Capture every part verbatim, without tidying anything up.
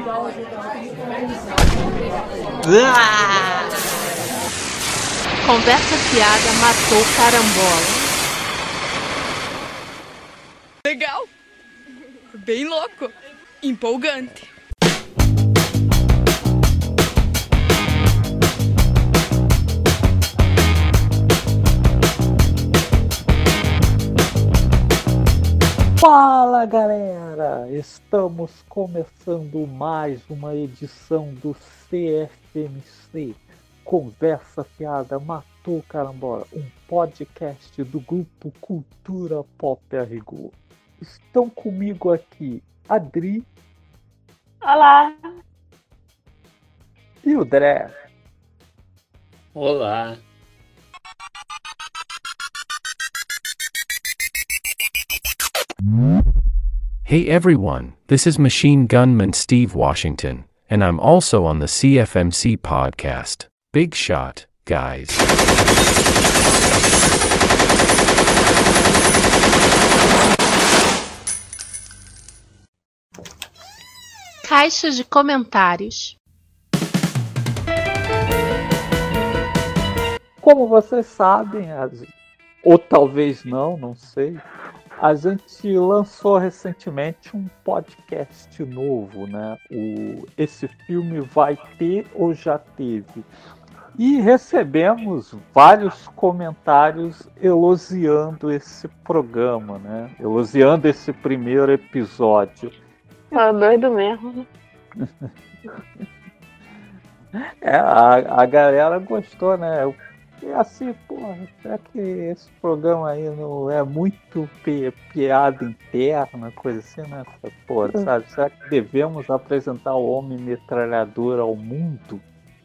Ah! Conversa fiada matou carambola. Legal. Bem louco. Empolgante. Fala galera, estamos começando mais uma edição do C F M C, Conversa Fiada Matou Carambola, um podcast do grupo Cultura Pop a Rigor. Estão comigo aqui Adri. Olá. E o Dré. Olá. Hey everyone, this is Machine Gunman Steve Washington, and I'm also on the C F M C podcast. Big shot, guys. Caixa de comentários. Como vocês sabem, ou talvez não, não sei, a gente lançou recentemente um podcast novo, né? O Esse Filme Vai Ter ou Já Teve. E recebemos vários comentários elogiando esse programa, né? Elogiando esse primeiro episódio. Tá doido mesmo. É, a, a galera gostou, né? E assim, porra, será que esse programa aí não é muito pi- piada interna, coisa assim, né? Porra, sabe? Será que devemos apresentar o homem metralhadora ao mundo?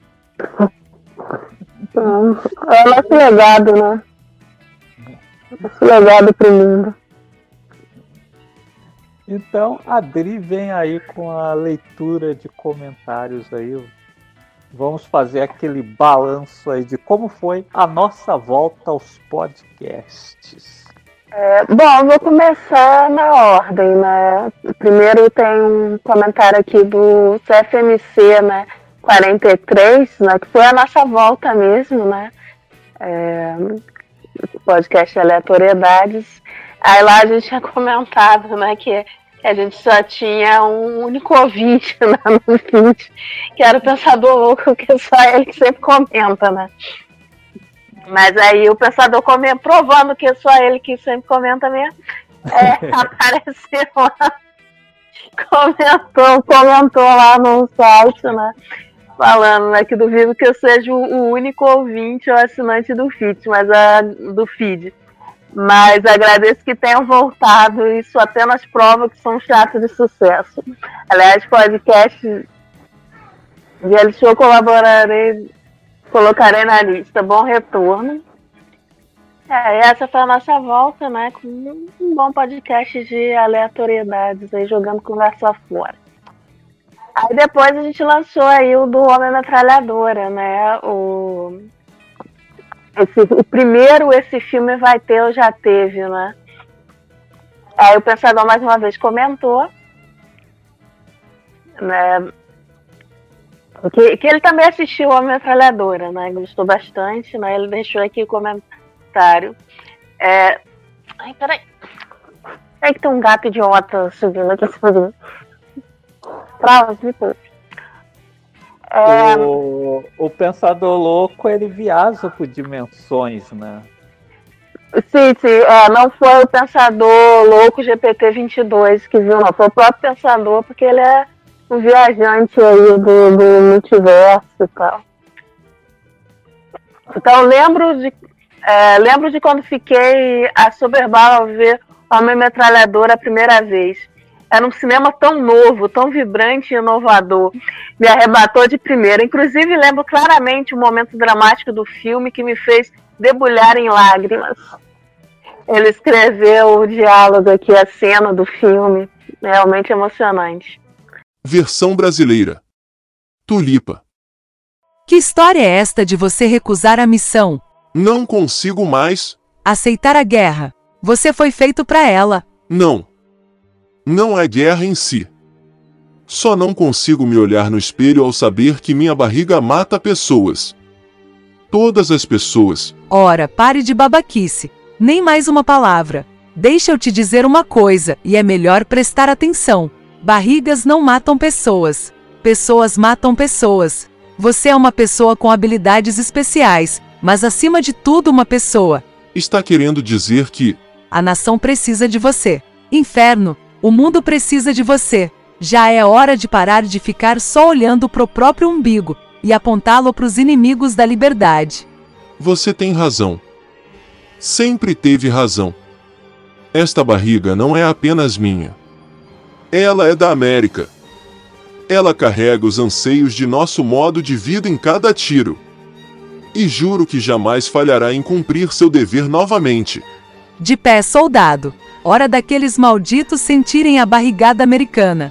É o nosso legado, né? Nosso legado pro mundo. Então, a Adri vem aí com a leitura de comentários aí. Vamos fazer aquele balanço aí de como foi a nossa volta aos podcasts. É, bom, vou começar na ordem, né? Primeiro tem um comentário aqui do C F M C, né? quarenta e três, né? Que foi a nossa volta mesmo, né? É, podcast Aleatoriedades. Aí lá a gente tinha comentado, né? Que a gente só tinha um único ouvinte, né, no feed, que era o Pensador Louco, que é só ele que sempre comenta, né? Mas aí o Pensador comenta, provando que é só ele que sempre comenta mesmo, é, apareceu lá, comentou, comentou lá no site, né? Falando, né, que duvido que eu seja o, o único ouvinte ou assinante do feed, mas a, do feed. Mas agradeço que tenham voltado, isso apenas prova que são chatos de sucesso. Aliás, podcast de L Show colaborarei, colocarei na lista. Bom retorno. É, essa foi a nossa volta, né? Com um bom podcast de aleatoriedades aí, jogando conversa fora. Aí depois a gente lançou aí o do Homem Metralhadora, né? O... Esse, o primeiro, Esse Filme Vai Ter ou Já Teve, né? Aí o Pensador mais uma vez comentou, né? Que, que ele também assistiu a Metralhadora, né? Gostou bastante, né? Ele deixou aqui o comentário. É... Ai, peraí. É que tem um gato idiota subindo aqui. Trava, depois. É... O, o Pensador Louco, ele viaja por dimensões, né? Sim, sim. É, não foi o Pensador Louco G P T vinte e dois que viu, não. Foi o próprio Pensador, porque ele é um viajante aí do, do multiverso e tal. Então, lembro de, é, lembro de quando fiquei assoberbada ao ver Homem Metralhadora a primeira vez. Era um cinema tão novo, tão vibrante e inovador. Me arrebatou de primeira. Inclusive, lembro claramente o momento dramático do filme que me fez debulhar em lágrimas. Ele escreveu o diálogo aqui, a cena do filme. Realmente emocionante. Versão brasileira. Tulipa. Que história é esta de você recusar a missão? Não consigo mais. Aceitar a guerra. Você foi feito para ela. Não. Não é guerra em si. Só não consigo me olhar no espelho ao saber que minha barriga mata pessoas. Todas as pessoas. Ora, pare de babaquice. Nem mais uma palavra. Deixa eu te dizer uma coisa, e é melhor prestar atenção. Barrigas não matam pessoas. Pessoas matam pessoas. Você é uma pessoa com habilidades especiais, mas acima de tudo uma pessoa. Está querendo dizer que... A nação precisa de você. Inferno, o mundo precisa de você. Já é hora de parar de ficar só olhando pro próprio umbigo e apontá-lo pros inimigos da liberdade. Você tem razão. Sempre teve razão. Esta barriga não é apenas minha. Ela é da América. Ela carrega os anseios de nosso modo de vida em cada tiro. E juro que jamais falhará em cumprir seu dever novamente. De pé, soldado. Hora daqueles malditos sentirem a barrigada americana.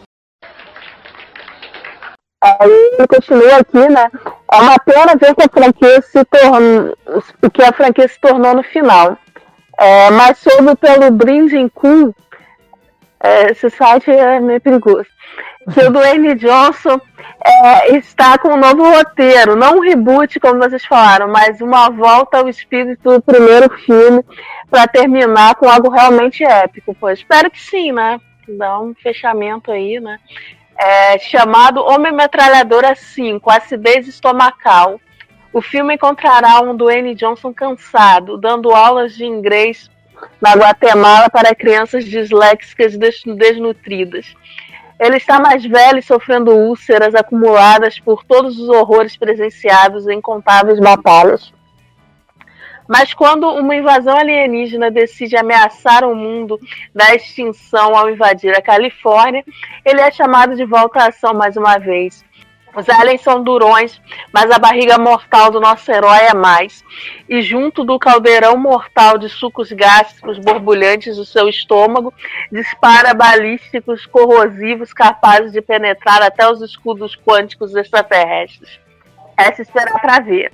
Aí continua aqui, né? É uma pena ver que a franquia se tornou, que a franquia se tornou no final. É, mas soube pelo Brinding Kun, é, esse site é meio perigoso, que o Dwayne Johnson é, está com um novo roteiro, não um reboot, como vocês falaram, mas uma volta ao espírito do primeiro filme para terminar com algo realmente épico. Pô, espero que sim, né? Dá um fechamento aí, né? É, chamado Homem-Metralhadora cinco, Acidez Estomacal. O filme encontrará um Dwayne Johnson cansado, dando aulas de inglês na Guatemala para crianças disléxicas desnutridas. Ele está mais velho e sofrendo úlceras acumuladas por todos os horrores presenciados em incontáveis batalhas. Mas quando uma invasão alienígena decide ameaçar o mundo da extinção ao invadir a Califórnia, ele é chamado de volta à ação mais uma vez. Os aliens são durões, mas a barriga mortal do nosso herói é mais. E junto do caldeirão mortal de sucos gástricos borbulhantes do seu estômago, dispara balísticos corrosivos capazes de penetrar até os escudos quânticos extraterrestres. É se esperar pra ver.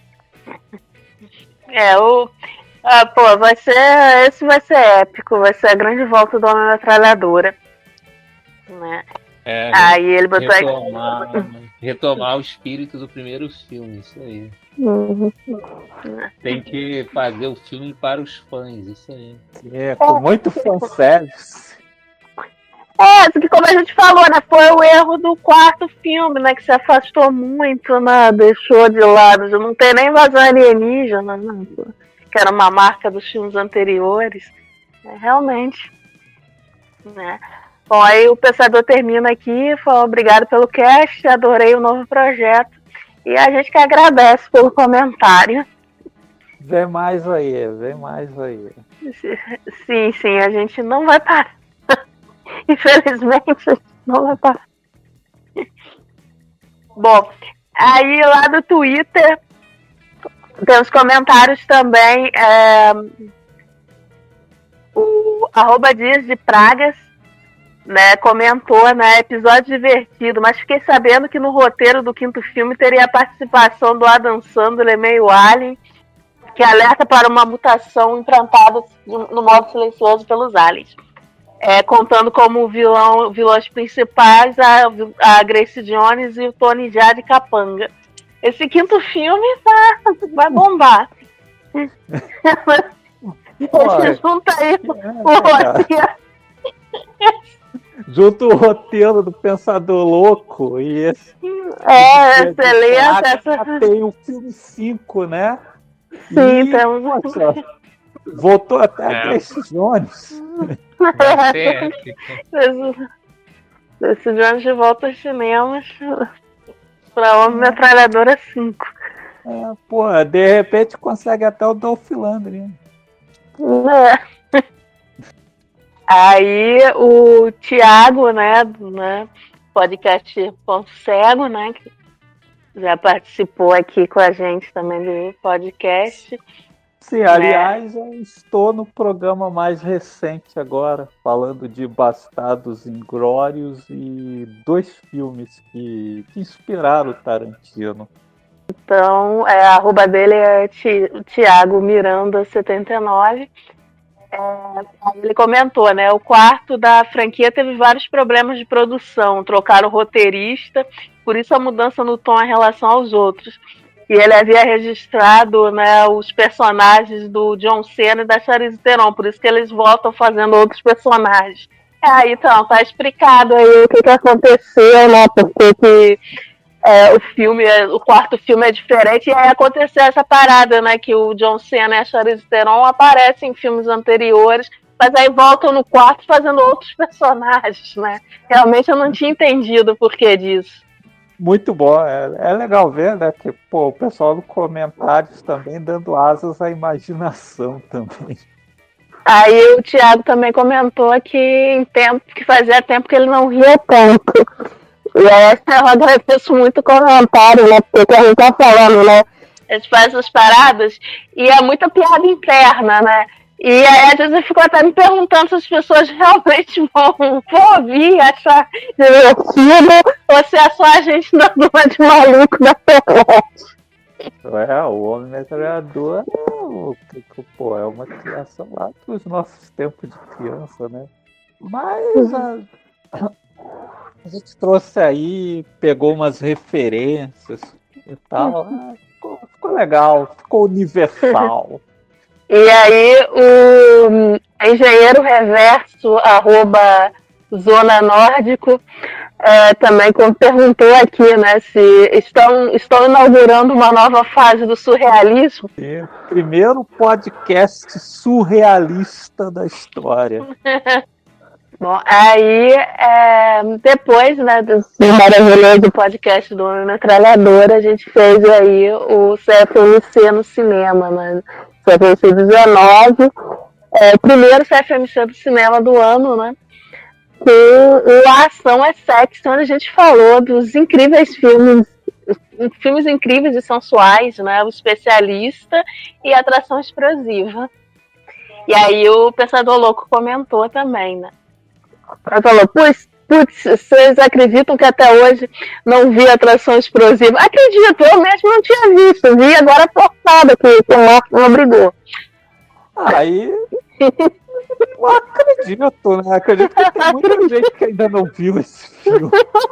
É, o... Ah, pô, vai ser... Esse vai ser épico, vai ser a grande volta do Homem-Metralhadora. Né? É, aí ele botou retomar, retomar o espírito do primeiro filme, isso aí. Uhum. Tem que fazer o filme para os fãs, isso aí. É, com muito fanservice. É, que como a gente falou, né? Foi o erro do quarto filme, né? Que se afastou muito, né? Deixou de lado. Já não tem nem invasão alienígena, né? Que era uma marca dos filmes anteriores. É, realmente. Né? Bom, aí o Pensador termina aqui, falando obrigado pelo cast, adorei o novo projeto. E a gente que agradece pelo comentário. Vem mais aí, vem mais aí. Sim, sim, a gente não vai parar. Infelizmente, a gente não vai parar. Bom, aí lá do Twitter tem os comentários também. É, o arroba Dias de Pragas, né, comentou, né, episódio divertido, mas fiquei sabendo que no roteiro do quinto filme teria a participação do Adam Sandler, meio alien, que alerta para uma mutação implantada no modo silencioso pelos aliens. É, contando como vilão, vilões principais a, a Grace Jones e o Tony Jaa de Capanga. Esse quinto filme tá, vai bombar. Você junta aí o roteiro. Junto o roteiro do Pensador Louco e esse. É, excelente. Essa... Tem o filme cinco, né? Sim, e, temos. Poxa, voltou até É. a Grace Jones. Esse Jones de volta aos cinemas para Homem-Metralhadora cinco. É, pô, de repente consegue até o Dolph Lundgren. É. Aí o Thiago, né, né podcast Ponto Cego, né, que já participou aqui com a gente também do podcast. Sim, aliás, eu estou no programa mais recente agora, falando de Bastardos Inglórios e dois filmes que, que inspiraram o Tarantino. Então, é, a arroba dele é Ti- Thiago Miranda setenta e nove. É, ele comentou, né? O quarto da franquia teve vários problemas de produção, trocaram o roteirista, por isso a mudança no tom em relação aos outros. E ele havia registrado, né, os personagens do John Cena e da Charlize Theron, por isso que eles voltam fazendo outros personagens. É, então, tá explicado aí o que, que aconteceu, né? Porque que, é, o filme, o quarto filme é diferente, e aí aconteceu essa parada, né? Que o John Cena e a Charlize Theron aparecem em filmes anteriores, mas aí voltam no quarto fazendo outros personagens, né? Realmente eu não tinha entendido o porquê disso. Muito bom, é, é legal ver, né? Que pô, o pessoal nos comentários também dando asas à imaginação também. Aí o Thiago também comentou que em tempo, que fazia tempo que ele não ria tanto. E aí eu agradeço muito o comentário, né? Porque a gente tá falando, né? A gente faz essas paradas e é muita piada interna, né? E aí às vezes eu fico até me perguntando se as pessoas realmente vão, vão ouvir e achar divertido ou se é só a gente dando uma de maluco na internet. É, o Homem Metralhador é, pô, é uma criação lá dos nossos tempos de criança, né? Mas a, a gente trouxe aí, pegou umas referências e tal. Né? Ficou, ficou legal, ficou universal. E aí o engenheiro reverso, arroba Zona Nórdico, é, também perguntou aqui, né, se estão, estão inaugurando uma nova fase do surrealismo. Sim, primeiro podcast surrealista da história. Bom, aí é, depois, né, do maravilhoso podcast do Homem Metralhadora, a gente fez aí o C F M C no cinema, né? C F M C dezenove, é, o primeiro C F M C do cinema do ano, né? Com a Ação é Sexo, onde a gente falou dos incríveis filmes, filmes incríveis e sensuais, né? O Especialista e Atração Explosiva. E aí o Pensador Louco comentou também, né? Ele falou, putz, putz, vocês acreditam que até hoje não vi Atração Explosiva? Acredito, eu mesmo não tinha visto, vi agora forçada, que o Marco me obrigou. Aí, eu acredito, né? Acredito que tem muita gente que ainda não viu esse filme.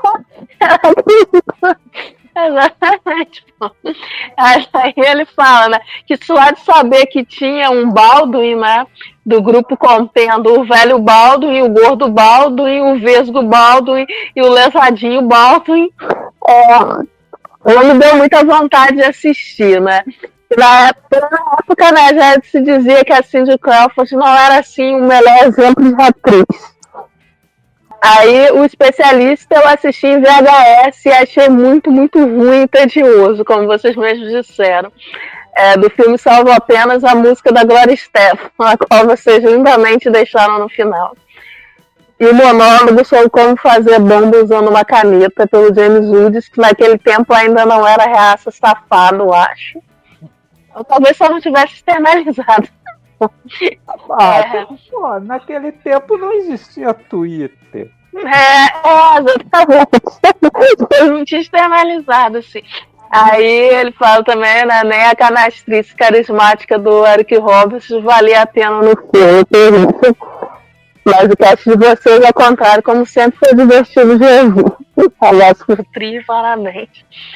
Exatamente, pô. Aí ele fala, né, que só de saber que tinha um Baldwin, né, do grupo contendo o velho Baldwin, o gordo Baldwin, o vesgo Baldwin e o lesadinho Baldwin, é, não me deu muita vontade de assistir, né. Na época, né, já se dizia que a Cindy Crawford não era, assim, o melhor exemplo de atriz. Aí, o Especialista eu assisti em V H S e achei muito, muito ruim e tedioso, como vocês mesmos disseram. É, do filme salvo apenas a música da Gloria Estefan, a qual vocês lindamente deixaram no final. E o monólogo sobre como fazer bomba usando uma caneta, pelo James Woods, que naquele tempo ainda não era reaça safado, acho. Ou talvez só não tivesse externalizado. Ah, é. Pô, naquele tempo não existia Twitter. É, é exatamente. Eu não tinha externalizado, assim. Aí ele fala também, né, nem a canastrice carismática do Eric Roberts valia a pena no filme. Mas o cast de vocês, ao contrário, como sempre, foi divertido de ouvir. Aliás, por tri, parabéns.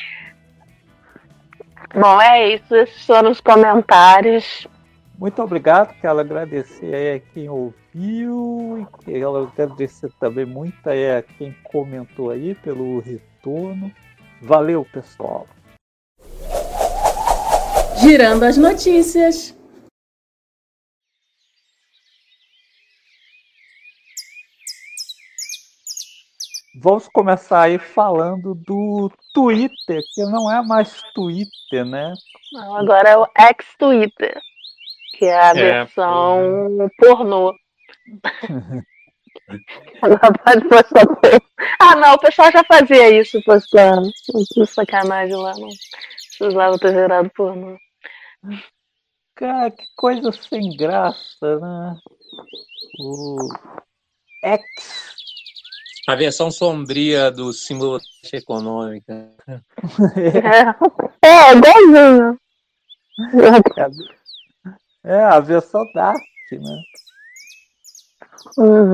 Bom, é isso. Esses foram os comentários. Muito obrigado, quero agradecer aí a quem ouviu, e quero agradecer também muito aí a quem comentou aí pelo retorno. Valeu, pessoal! Girando as notícias. Vamos começar aí falando do Twitter, que não é mais Twitter, né? Não, agora é o ex-Twitter. Que é a é, versão pornô. Não pode postar. Ah, não, o pessoal já fazia isso postando. Que sacanagem lá, não precisava ter gerado pornô. Cara, que coisa sem graça, né? O X. A versão sombria do símbolo econômica. É, é igualzinho. É, é a versão Dark, né? Uhum.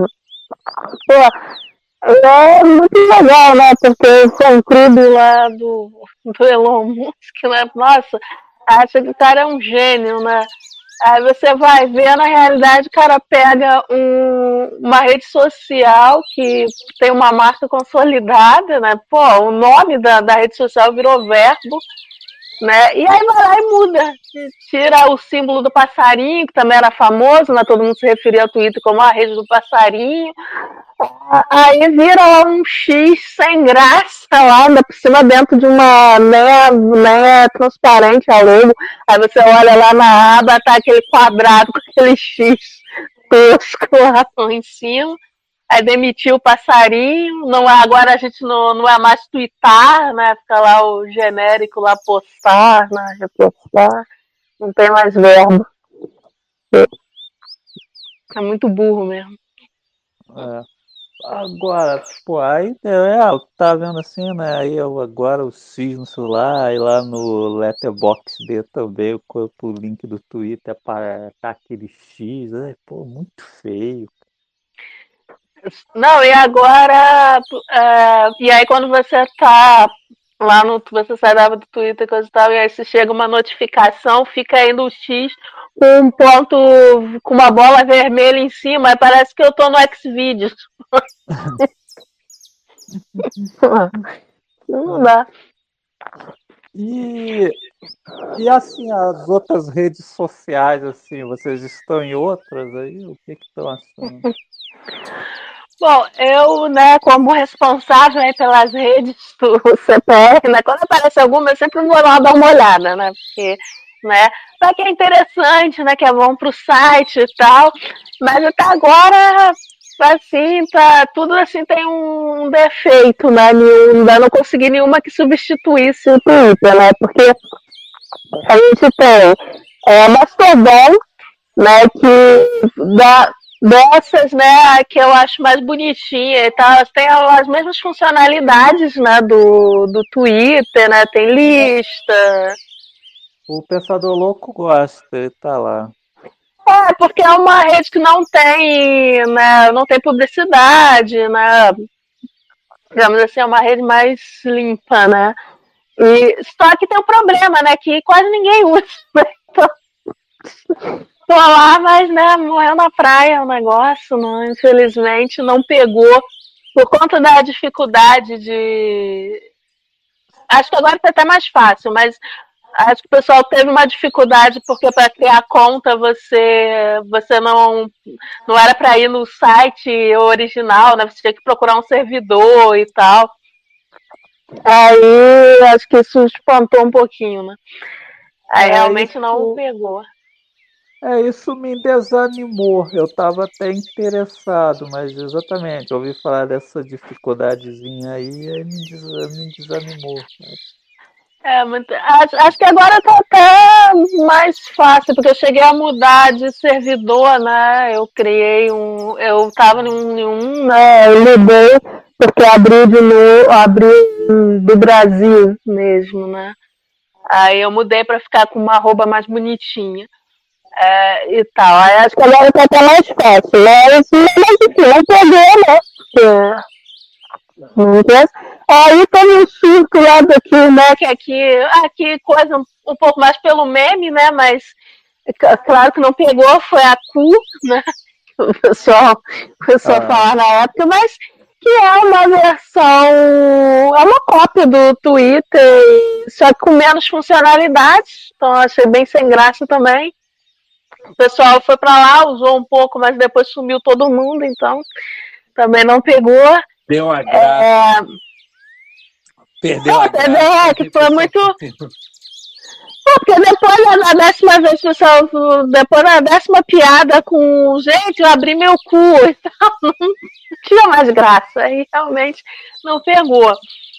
Pô, é muito legal, né? Porque foi um tribo lá do, do Elon Musk, né? Nossa, acha que o cara é um gênio, né? Aí você vai ver, na realidade, o cara pega um, uma rede social que tem uma marca consolidada, né? Pô, o nome da, da rede social virou Verbo, né? E aí vai lá e muda. Tira o símbolo do passarinho, que também era famoso, né? Todo mundo se referia ao Twitter como a rede do passarinho. Aí vira um X sem graça lá, ainda por cima dentro de uma nem, nem é transparente a logo. Aí você olha lá na aba, tá aquele quadrado com aquele X tosco lá em cima. Aí demitiu o passarinho, não, agora a gente não, não é mais twittar, né? Fica lá o genérico lá, postar, né? Repostar. Não tem mais verbo. É muito burro mesmo. É. Agora, tipo, aí é, eu tava vendo assim, né? Aí eu agora o X no celular, aí lá no Letterboxd dele também, eu coloco o link do Twitter para tá aquele X, né? Pô, muito feio. Não, e agora. É, e aí quando você tá lá no. Você sai da aba do Twitter coisa e tal, e aí se chega uma notificação, fica aí no X com um ponto, com uma bola vermelha em cima, aí parece que eu tô no Xvideos. Não dá. E, e assim, as outras redes sociais, assim, vocês estão em outras aí? O que que estão achando? Bom, eu, né, como responsável aí pelas redes do C P R, né, quando aparece alguma, eu sempre vou lá dar uma olhada, né, porque, né, só que é interessante, né, que é bom pro site e tal, mas até agora, assim, tá, tudo assim tem um defeito, né, ainda não consegui nenhuma que substituísse o Twitter, né, porque a gente tem é, Mastodon, né, que dá dessas, né, que eu acho mais bonitinha e tal, elas têm as mesmas funcionalidades, né, do, do Twitter, né, tem lista. O Pensador Louco gosta, ele tá lá. É, porque é uma rede que não tem, né, não tem publicidade, né, digamos assim, é uma rede mais limpa, né, e só que tem um problema, né, que quase ninguém usa, né, então... Tô lá, mas, né, morreu na praia o negócio, não, infelizmente não pegou por conta da dificuldade de... Acho que agora tá até mais fácil, mas acho que o pessoal teve uma dificuldade porque para criar conta você, você não, não era para ir no site original, né? Você tinha que procurar um servidor e tal. Aí acho que isso espantou um pouquinho, né? Aí é, realmente isso... não pegou. É, isso me desanimou. Eu estava até interessado, mas exatamente, eu ouvi falar dessa dificuldadezinha aí e me, des me desanimou. Né? É, muito, acho, acho que agora tá até mais fácil, porque eu cheguei a mudar de servidor, né? Eu criei um. Eu tava em um, né? Eu mudei, porque abri de novo, abri do Brasil mesmo, né? Aí eu mudei para ficar com uma arroba mais bonitinha. É, e tal. Aí acho que agora tá até mais fácil, mas enfim, não pegou, né? Porque, aí tem um círculo aqui, né? Que aqui, aqui coisa um, um pouco mais pelo meme, né? Mas claro que não pegou, foi a Cu, né? O pessoal, o pessoal ah. falar na época, mas que é uma versão, é uma cópia do Twitter, só que com menos funcionalidades, então achei bem sem graça também. O pessoal foi pra lá, usou um pouco, mas depois sumiu todo mundo, então também não pegou. Deu a graça. É... Perdeu é, a graça. É, que foi muito... Porque depois, na décima vez, pessoal, depois na décima piada com gente, eu abri meu cu e tal, não tinha mais graça. Aí realmente não pegou.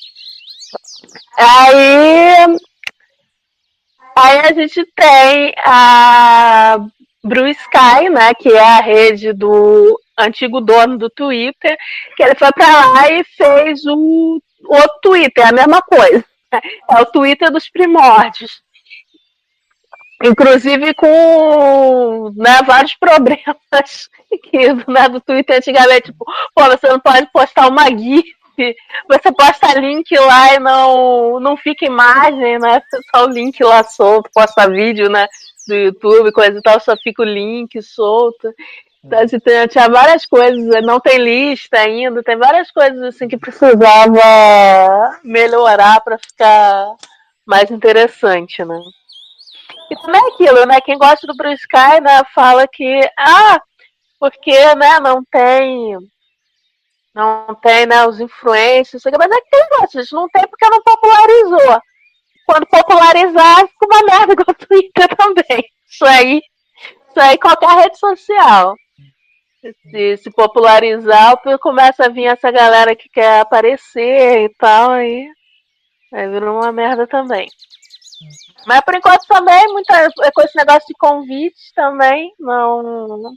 Aí... Aí a gente tem a Blue Sky, né, que é a rede do antigo dono do Twitter, que ele foi para lá e fez o outro Twitter, a mesma coisa. É o Twitter dos primórdios. Inclusive com, né, vários problemas que, né, do Twitter antigamente, tipo, pô, você não pode postar uma GIF, você posta link lá e não, não fica imagem, né? Só o link lá solto, posta vídeo, né, do YouTube, coisa e tal, só fica o link solto. Então, assim, tinha várias coisas, não tem lista ainda, tem várias coisas assim que precisava melhorar para ficar mais interessante, né? E também é aquilo, né? Quem gosta do Blue Sky, né, fala que, ah, porque, né, não tem, não tem, né, os influencers, mas é que tem negócio, gente, não tem porque não popularizou. Quando popularizar, fica uma merda igual o Twitter também. Isso aí, isso aí qualquer rede social. Se, se popularizar, começa a vir essa galera que quer aparecer e tal, aí, aí vira uma merda também. Mas por enquanto também, muita, com esse negócio de convite também, não.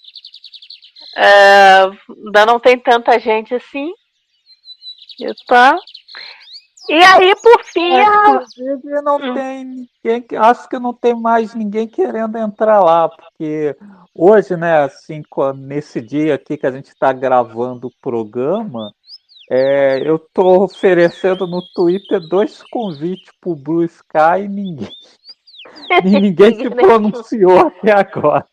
É, ainda não tem tanta gente assim. E, tá. E aí, por fim. É, inclusive, não hum. tem ninguém. Acho que não tem mais ninguém querendo entrar lá, porque hoje, né, assim, nesse dia aqui que a gente está gravando o programa. É, eu tô oferecendo no Twitter dois convites pro Blue Sky e ninguém, e ninguém se pronunciou até agora.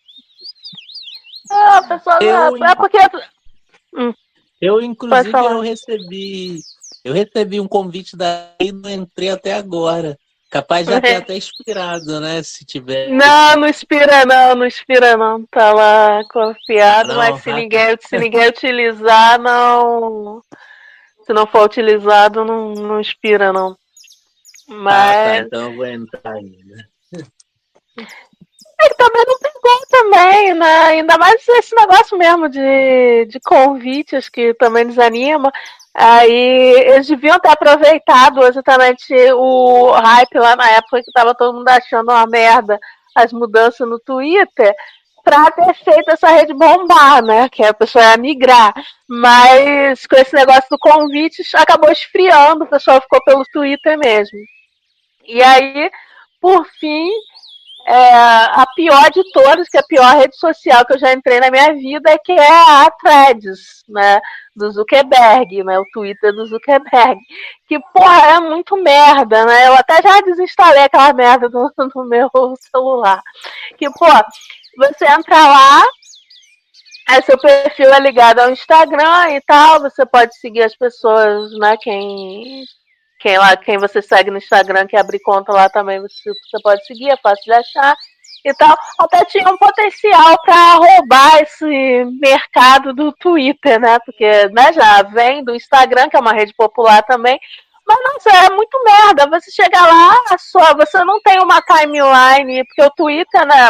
Ah, pessoal, eu, é porque. Hum. Eu, inclusive, eu recebi. Eu recebi um convite daí e não entrei até agora. Capaz de já ter até expirado, né? Se tiver. Não, não expira não, não expira não. Tá lá confiado, não, mas se ninguém, se ninguém utilizar, não. Se não for utilizado, não, não expira, não. Mas. Ah, tá, então eu vou entrar ainda. É que também não tem como também, né? Ainda mais esse negócio mesmo de, de convite, acho que também desanima. Aí eles deviam ter aproveitado exatamente o hype lá na época que tava todo mundo achando uma merda as mudanças no Twitter pra ter feito essa rede bombar, né? Que a pessoa ia migrar. Mas com esse negócio do convite acabou esfriando, o pessoal ficou pelo Twitter mesmo. E aí, por fim, é, a pior de todas, que é a pior rede social que eu já entrei na minha vida, é que é a Threads, né? Do Zuckerberg, né? O Twitter do Zuckerberg. Que, porra, é muito merda, né? Eu até já desinstalei aquela merda no, no meu celular. Que, pô, você entra lá, aí seu perfil é ligado ao Instagram e tal, você pode seguir as pessoas, né? Quem, quem, lá, quem você segue no Instagram, que abrir conta lá também, você, você pode seguir, é fácil de achar. E tal, até tinha um potencial para roubar esse mercado do Twitter, né? Porque, né, já vem do Instagram, que é uma rede popular também. Mas, nossa, é muito merda. Você chega lá, só, você não tem uma timeline, porque o Twitter, né?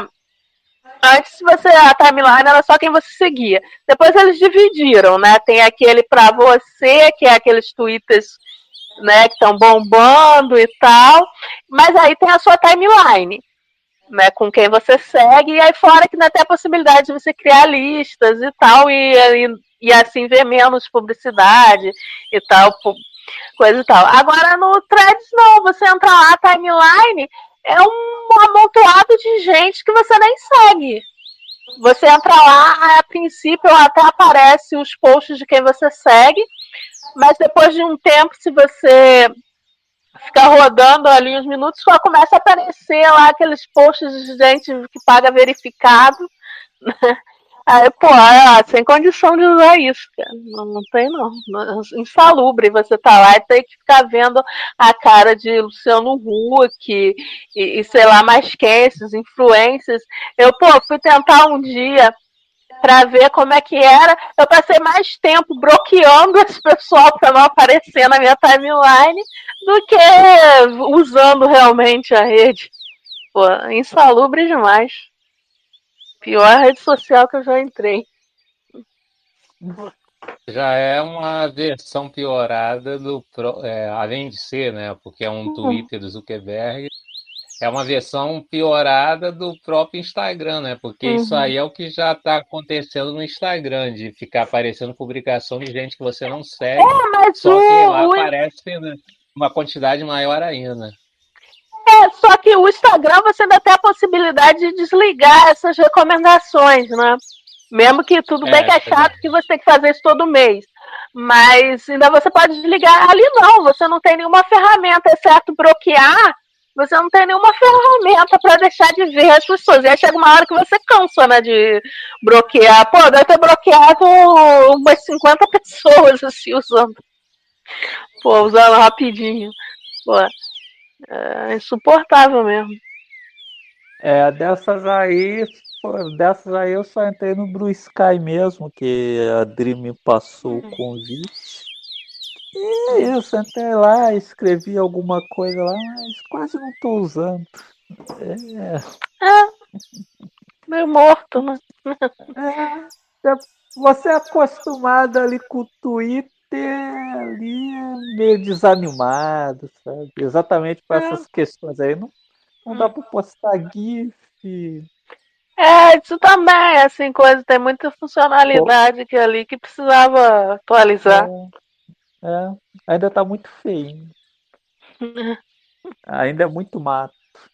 Antes você, a timeline era só quem você seguia. Depois eles dividiram, né? Tem aquele para você, que é aqueles twitters, né, que estão bombando e tal. Mas aí tem a sua timeline, né, com quem você segue, e aí fora que ainda tem a possibilidade de você criar listas e tal, e, e, e assim ver menos publicidade e tal, coisa e tal. Agora no Threads não, você entra lá, a timeline é um amontoado de gente que você nem segue. Você entra lá, a princípio até aparece os posts de quem você segue, mas depois de um tempo, se você ficar rodando ali uns minutos, só começa a aparecer lá aqueles posts de gente que paga verificado. Aí, pô, é, sem condição de usar isso, cara. Não, não tem, não. Insalubre você tá lá e tem que ficar vendo a cara de Luciano Huck e, e sei lá, mais quem, esses influencers. Eu, pô, fui tentar um dia pra ver como é que era. Eu passei mais tempo bloqueando esse pessoal pra não aparecer na minha timeline do que usando realmente a rede. Pô, insalubre demais. Pior rede social que eu já entrei. Já é uma versão piorada do... É, além de ser, né? Porque é um Twitter do Zuckerberg. É uma versão piorada do próprio Instagram, né? Porque uhum. isso aí é o que já está acontecendo no Instagram, de ficar aparecendo publicação de gente que você não segue, é, mas só o... que lá aparece uma quantidade maior ainda. É, só que o Instagram você ainda tem a possibilidade de desligar essas recomendações, né? Mesmo que tudo bem É, que é chato que você tem que fazer isso todo mês. Mas ainda você pode desligar. Ali não, você não tem nenhuma ferramenta, exceto bloquear, você não tem nenhuma ferramenta para deixar de ver as pessoas. E aí chega uma hora que você cansa, né, de bloquear. Pô, deve ter bloqueado umas cinquenta pessoas, assim, usando. Pô, usando rapidinho. Pô, é insuportável mesmo. É, dessas aí, dessas aí eu só entrei no Blue Sky mesmo, que a Dream me passou o convite. E é isso, entrei lá, escrevi alguma coisa lá, mas quase não tô usando. É, É, meio morto, né? é, você é acostumado ali com o Twitter, ali é meio desanimado, sabe? Exatamente por essas questões aí. Não, não dá para postar GIF. É, isso também, assim, coisa, tem muita funcionalidade que ali que precisava atualizar. É, é, ainda tá muito feio. Ainda é muito mato.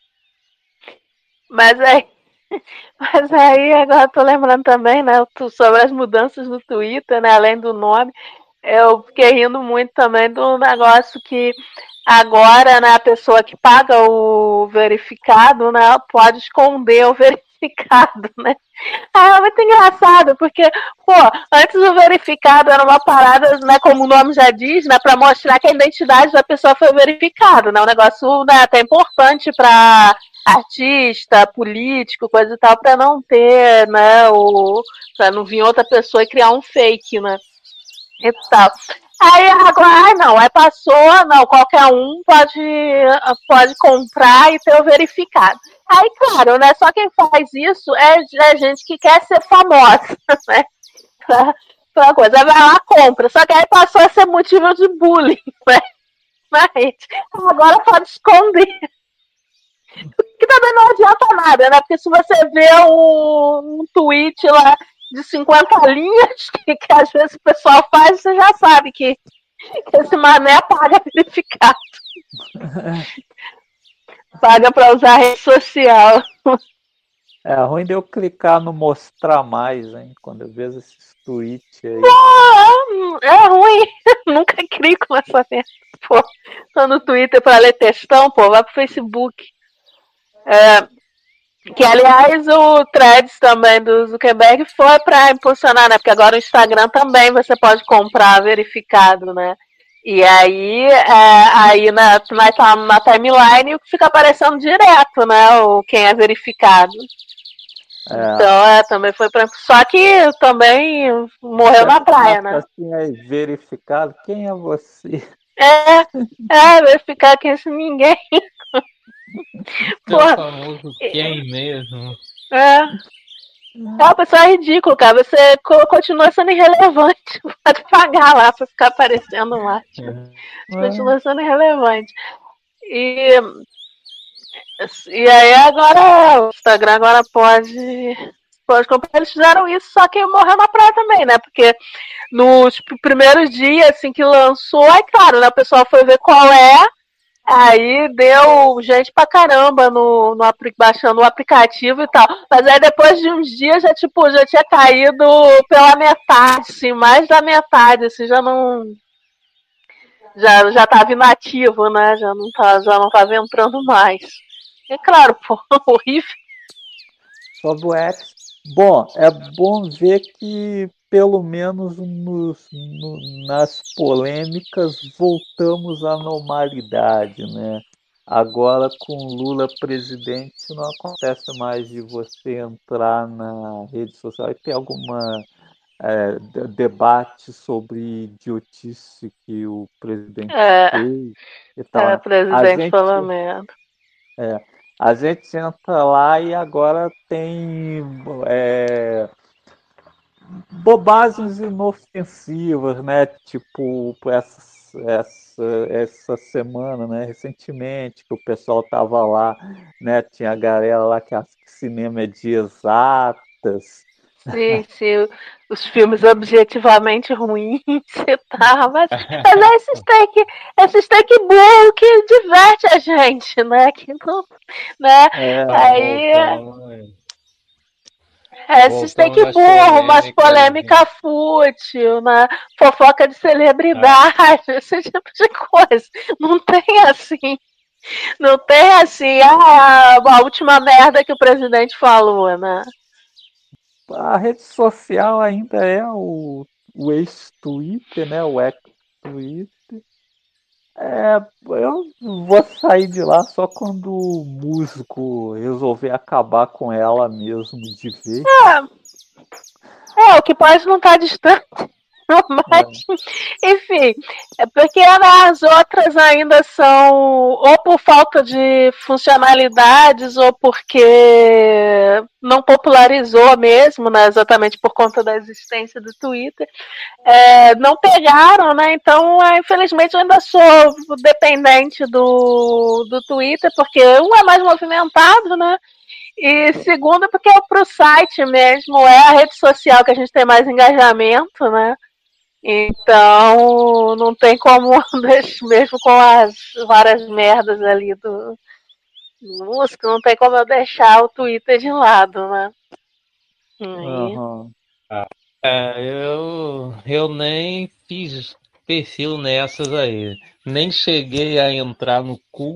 Mas aí, mas aí agora eu tô lembrando também, né, sobre as mudanças no Twitter, né, além do nome, eu fiquei rindo muito também do negócio que agora, né, a pessoa que paga o verificado, né, pode esconder o verificado, né? Ah, é muito engraçado, porque, pô, antes o verificado era uma parada, né, como o nome já diz, né, para mostrar que a identidade da pessoa foi verificada, né, um negócio, né, até importante para artista, político, coisa e tal, para não ter, né, o, para não vir outra pessoa e criar um fake, né, e tal. Aí agora, ai não, aí passou, não, qualquer um pode, pode comprar e ter o verificado. Aí, claro, né, só quem faz isso é, é gente que quer ser famosa, né, pra, pra coisa, vai lá, compra, só que aí passou a ser motivo de bullying, né, mas agora pode esconder. Que também não adianta nada, né, porque se você vê um, um tweet lá de cinquenta linhas, que, que às vezes o pessoal faz, você já sabe que, que esse mané paga verificado. Paga pra usar a rede social. É ruim de eu clicar no mostrar mais, hein? Quando eu vejo esses tweets aí. Pô, é ruim. Nunca clico nessa merda. Pô, tô no Twitter pra ler textão, pô, vai pro Facebook. É, que, aliás, o Threads também do Zuckerberg foi pra impulsionar, né? Porque agora o Instagram também você pode comprar verificado, né? E aí, é, aí na, na, na timeline fica aparecendo direto, né? O, quem é verificado. É. Então, é, também foi pra. Só que também morreu na praia, né? Assim, aí, verificado, quem é você? É, é, verificar quem é ninguém. Porra. Famoso quem mesmo? É. É uma pessoa ridícula, cara. Você continua sendo irrelevante. Pode pagar lá pra ficar aparecendo lá. Tipo, é. Continua sendo irrelevante. E, e aí agora o Instagram agora pode, pode comprar. Eles fizeram isso, só que morreu na praia também, né? Porque nos primeiros dias assim que lançou, aí claro, né, o pessoal foi ver qual é. Aí deu gente pra caramba no, no, baixando o aplicativo e tal. Mas aí depois de uns dias já, tipo, já tinha caído pela metade, assim, mais da metade, assim, já não. Já, já tava inativo, né? Já não, tá, já não tava entrando mais. É claro, pô, horrível. Sobre o X. Bom, é bom ver que pelo menos nos, no, nas polêmicas voltamos à normalidade, né? Agora com Lula presidente não acontece mais de você entrar na rede social e ter alguma é, debate sobre idiotice que o presidente é, fez e tal. É, presidente falando merda. É, a gente entra lá e agora tem é, bobagens inofensivas, né? Tipo, essa, essa, essa semana, né? Recentemente, que o pessoal tava lá, né? Tinha a galera lá que acha que cinema é de exatas. se, se os filmes objetivamente ruins e tal, mas, mas é esse steak, esse steak burro que diverte a gente, né? Que não, né? É, Aí voltamos, é esse steak voltamos às burro, umas polêmicas. polêmica fútil, né? Fofoca de celebridade, esse tipo de coisa. Não tem assim. Não tem assim, ah, a última merda que o presidente falou, né? A rede social ainda é o, o ex-Twitter, né? O ex-Twitter. É, eu vou sair de lá só quando o músico resolver acabar com ela mesmo de vez. É, é o que pode não estar distante. Mas, é. Enfim, é porque as outras ainda são ou por falta de funcionalidades ou porque não popularizou mesmo, né, exatamente por conta da existência do Twitter, é, não pegaram, né? Então, é, infelizmente, eu ainda sou dependente do, do Twitter, porque um é mais movimentado, né? E segundo, porque é pro site mesmo, é a rede social que a gente tem mais engajamento, né? Então, não tem como, mesmo com as várias merdas ali do, do músico, não tem como eu deixar o Twitter de lado, né? Uhum. Ah, é, eu, eu nem fiz perfil nessas aí. Nem cheguei a entrar no cu.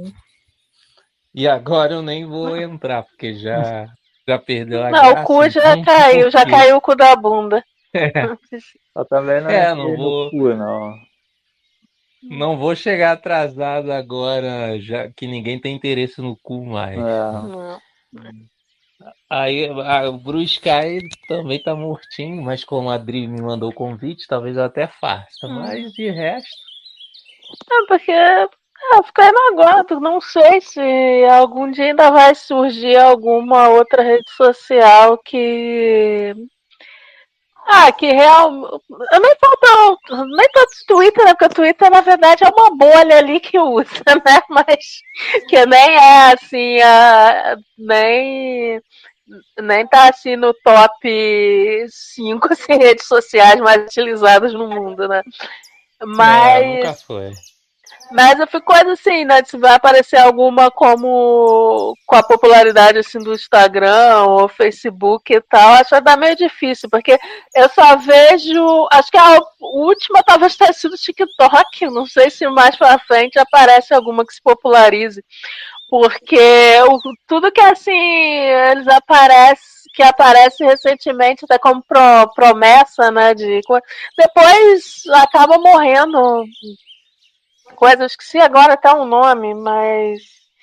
E agora eu nem vou entrar, porque já, já perdeu a não, graça. Não, o cu já então, caiu, já caiu o cu da bunda. É. Eu também não é, entrei não vou, no cu, não. Não vou chegar atrasado agora, já que ninguém tem interesse no cu mais. É. Aí a, o Bruscai também tá mortinho, mas como a Adri me mandou o convite, talvez eu até faça. Hum. Mas de resto. É porque eu fiquei no aguardo, não sei se algum dia ainda vai surgir alguma outra rede social que. Ah, que real. Eu nem falo nem tanto Twitter, né? Porque o Twitter, na verdade, é uma bolha ali que usa, né? Mas que nem é assim, a, nem, nem tá assim no top cinco assim, redes sociais mais utilizadas no mundo, né? Mas. É, nunca foi. Mas eu fico quase assim, né? Se vai aparecer alguma como com a popularidade assim do Instagram ou Facebook e tal, acho que vai dar meio difícil, porque eu só vejo. Acho que a última talvez tenha sido o TikTok. Não sei se mais pra frente aparece alguma que se popularize. Porque o, tudo que assim, eles aparecem, que aparece recentemente, até como pro, promessa, né? De, depois acaba morrendo. Coisa, eu esqueci agora até um nome, mas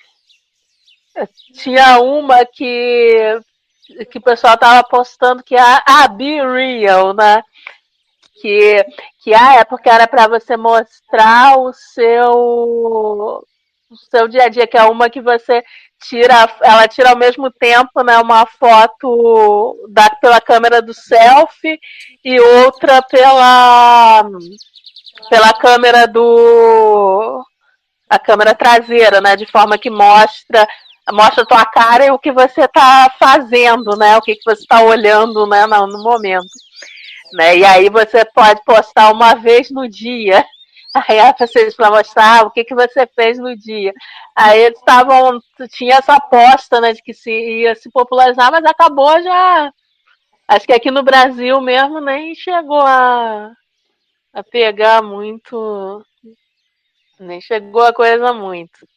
tinha uma que, que o pessoal tava postando que é a Be Real, né? Que, que ah, é porque era para você mostrar o seu, o seu dia a dia, que é uma que você tira, ela tira ao mesmo tempo, né, uma foto da, pela câmera do selfie e outra pela pela câmera do a câmera traseira, né, de forma que mostra mostra a tua cara e o que você está fazendo, né, o que, que você está olhando, né, no, no momento, né, e aí você pode postar uma vez no dia, aí vocês para mostrar o que, que você fez no dia, aí eles estavam, tinha essa aposta, né, de que se ia se popularizar, mas acabou já, acho que aqui no Brasil mesmo nem chegou a a pegar muito, nem chegou a coisa muito.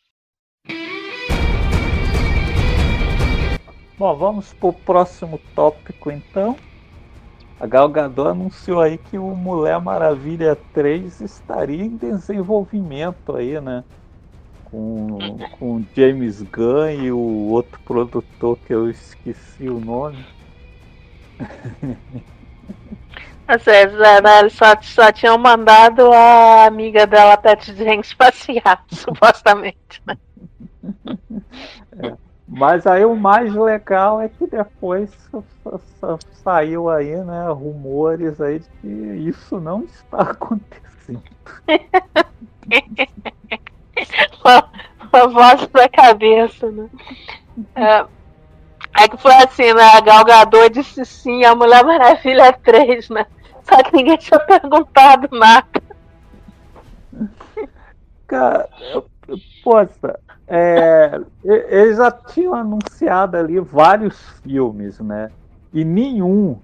Bom, vamos pro próximo tópico então. A Gal Gadot anunciou aí que o Mulher Maravilha três estaria em desenvolvimento aí, né? Com, com James Gunn e o outro produtor que eu esqueci o nome. Eles só, só tinham mandado a amiga dela, Patty Jenkins, passear, supostamente, né? É. Mas aí o mais legal é que depois saiu aí, né, rumores aí de que isso não está acontecendo. uma, uma voz da cabeça, né? É, É que foi assim, né? A Gal Gadot disse sim, a Mulher Maravilha é três, né? Só que ninguém tinha perguntado nada. Cara, poxa, é, eles já tinham anunciado ali vários filmes, né? E nenhum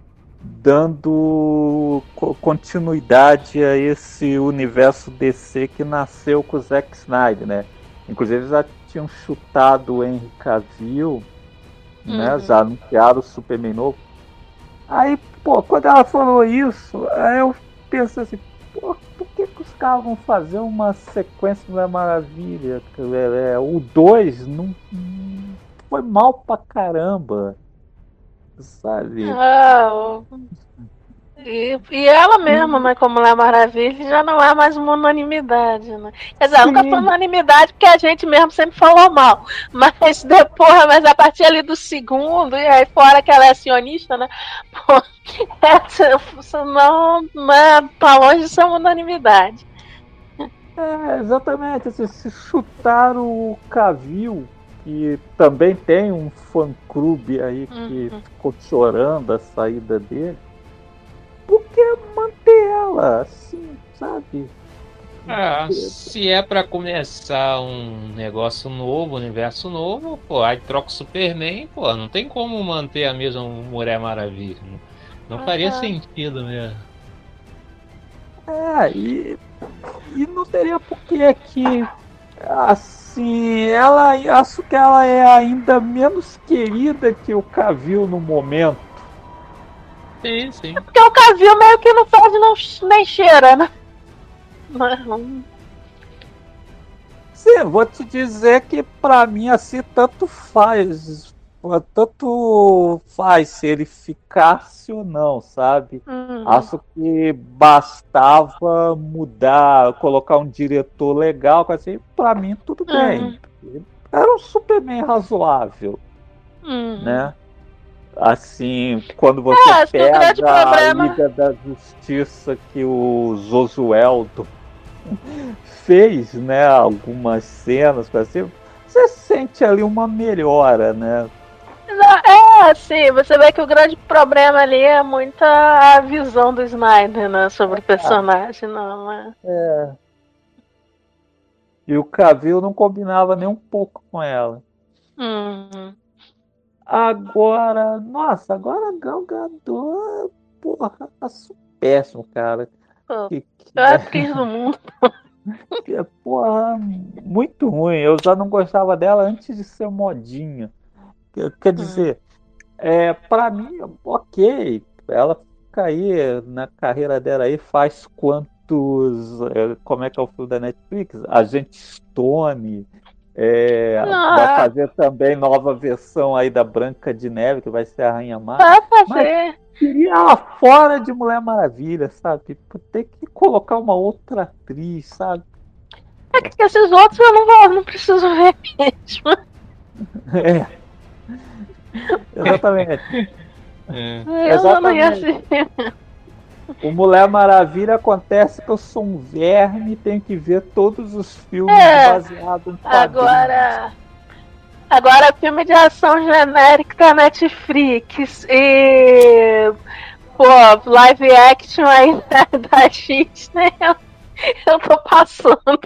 dando continuidade a esse universo D C que nasceu com o Zack Snyder, né? Inclusive já tinham chutado o Henry Cavill, né? Uhum. Já anunciaram o Superman novo. Aí, pô, quando ela falou isso, aí eu pensei assim, pô, por que, que os caras vão fazer uma sequência da Maravilha? É, é, o dois não, não foi mal pra caramba, sabe? Ah, e, e ela mesma, né, como Mulher Maravilha, já não é mais uma unanimidade, né? Quer dizer, nunca foi unanimidade porque a gente mesmo sempre falou mal. Mas depois, mas a partir ali do segundo, e aí fora que ela é acionista, né? Pô, essa, não, não tá longe de ser uma unanimidade. É, exatamente. Assim, se chutaram o Cavill, que também tem um fã-clube aí que uhum. ficou chorando a saída dele. Por que manter ela assim, sabe? Ah, se é pra começar um negócio novo, um universo novo, pô, aí troca o Superman, pô, não tem como manter a mesma Mulher Maravilha. Não, não faria uhum. sentido mesmo. É, e, e não teria porquê que, assim, ela, acho que ela é ainda menos querida que o Cavill no momento. Sim, sim. É porque o Cavill meio que não faz não, nem cheira, né? Não. Sim, vou te dizer que pra mim assim tanto faz. Tanto faz se ele ficasse ou não, sabe? Uhum. Acho que bastava mudar, colocar um diretor legal, assim, pra mim tudo bem. Uhum. Era um Superman razoável, uhum. né? Assim, quando você é, pega a Liga da Justiça que o Josueldo fez, né, algumas cenas, assim, você sente ali uma melhora, né? É, assim, você vê que o grande problema ali é muito a visão do Snyder, né, sobre o personagem, não, né? É. E o Cavill não combinava nem um pouco com ela. Uhum. Agora, nossa, agora a Gal Gadot, porra, tá péssimo, cara. Pô, que, que é a atriz do mundo. Que, porra, muito ruim. Eu já não gostava dela antes de ser modinha. Quer dizer, hum. é, pra mim, ok, ela fica aí na carreira dela aí, faz quantos, como é que é o filme da Netflix? Agente Stone. É, vai fazer também nova versão aí da Branca de Neve, que vai ser a Rainha Má. Vai fazer. Mas queria ela fora de Mulher Maravilha, sabe? Tem que colocar uma outra atriz, sabe? É que esses outros eu não vou, não preciso ver mesmo. É. Exatamente. É. Eu Exatamente. Não ia assistir. O Mulher Maravilha acontece que eu sou um verme e tenho que ver todos os filmes é, baseados em quadrinhos. Agora, agora filme de ação genérico da Netflix e pô, live action aí da, da Disney, eu, eu tô passando.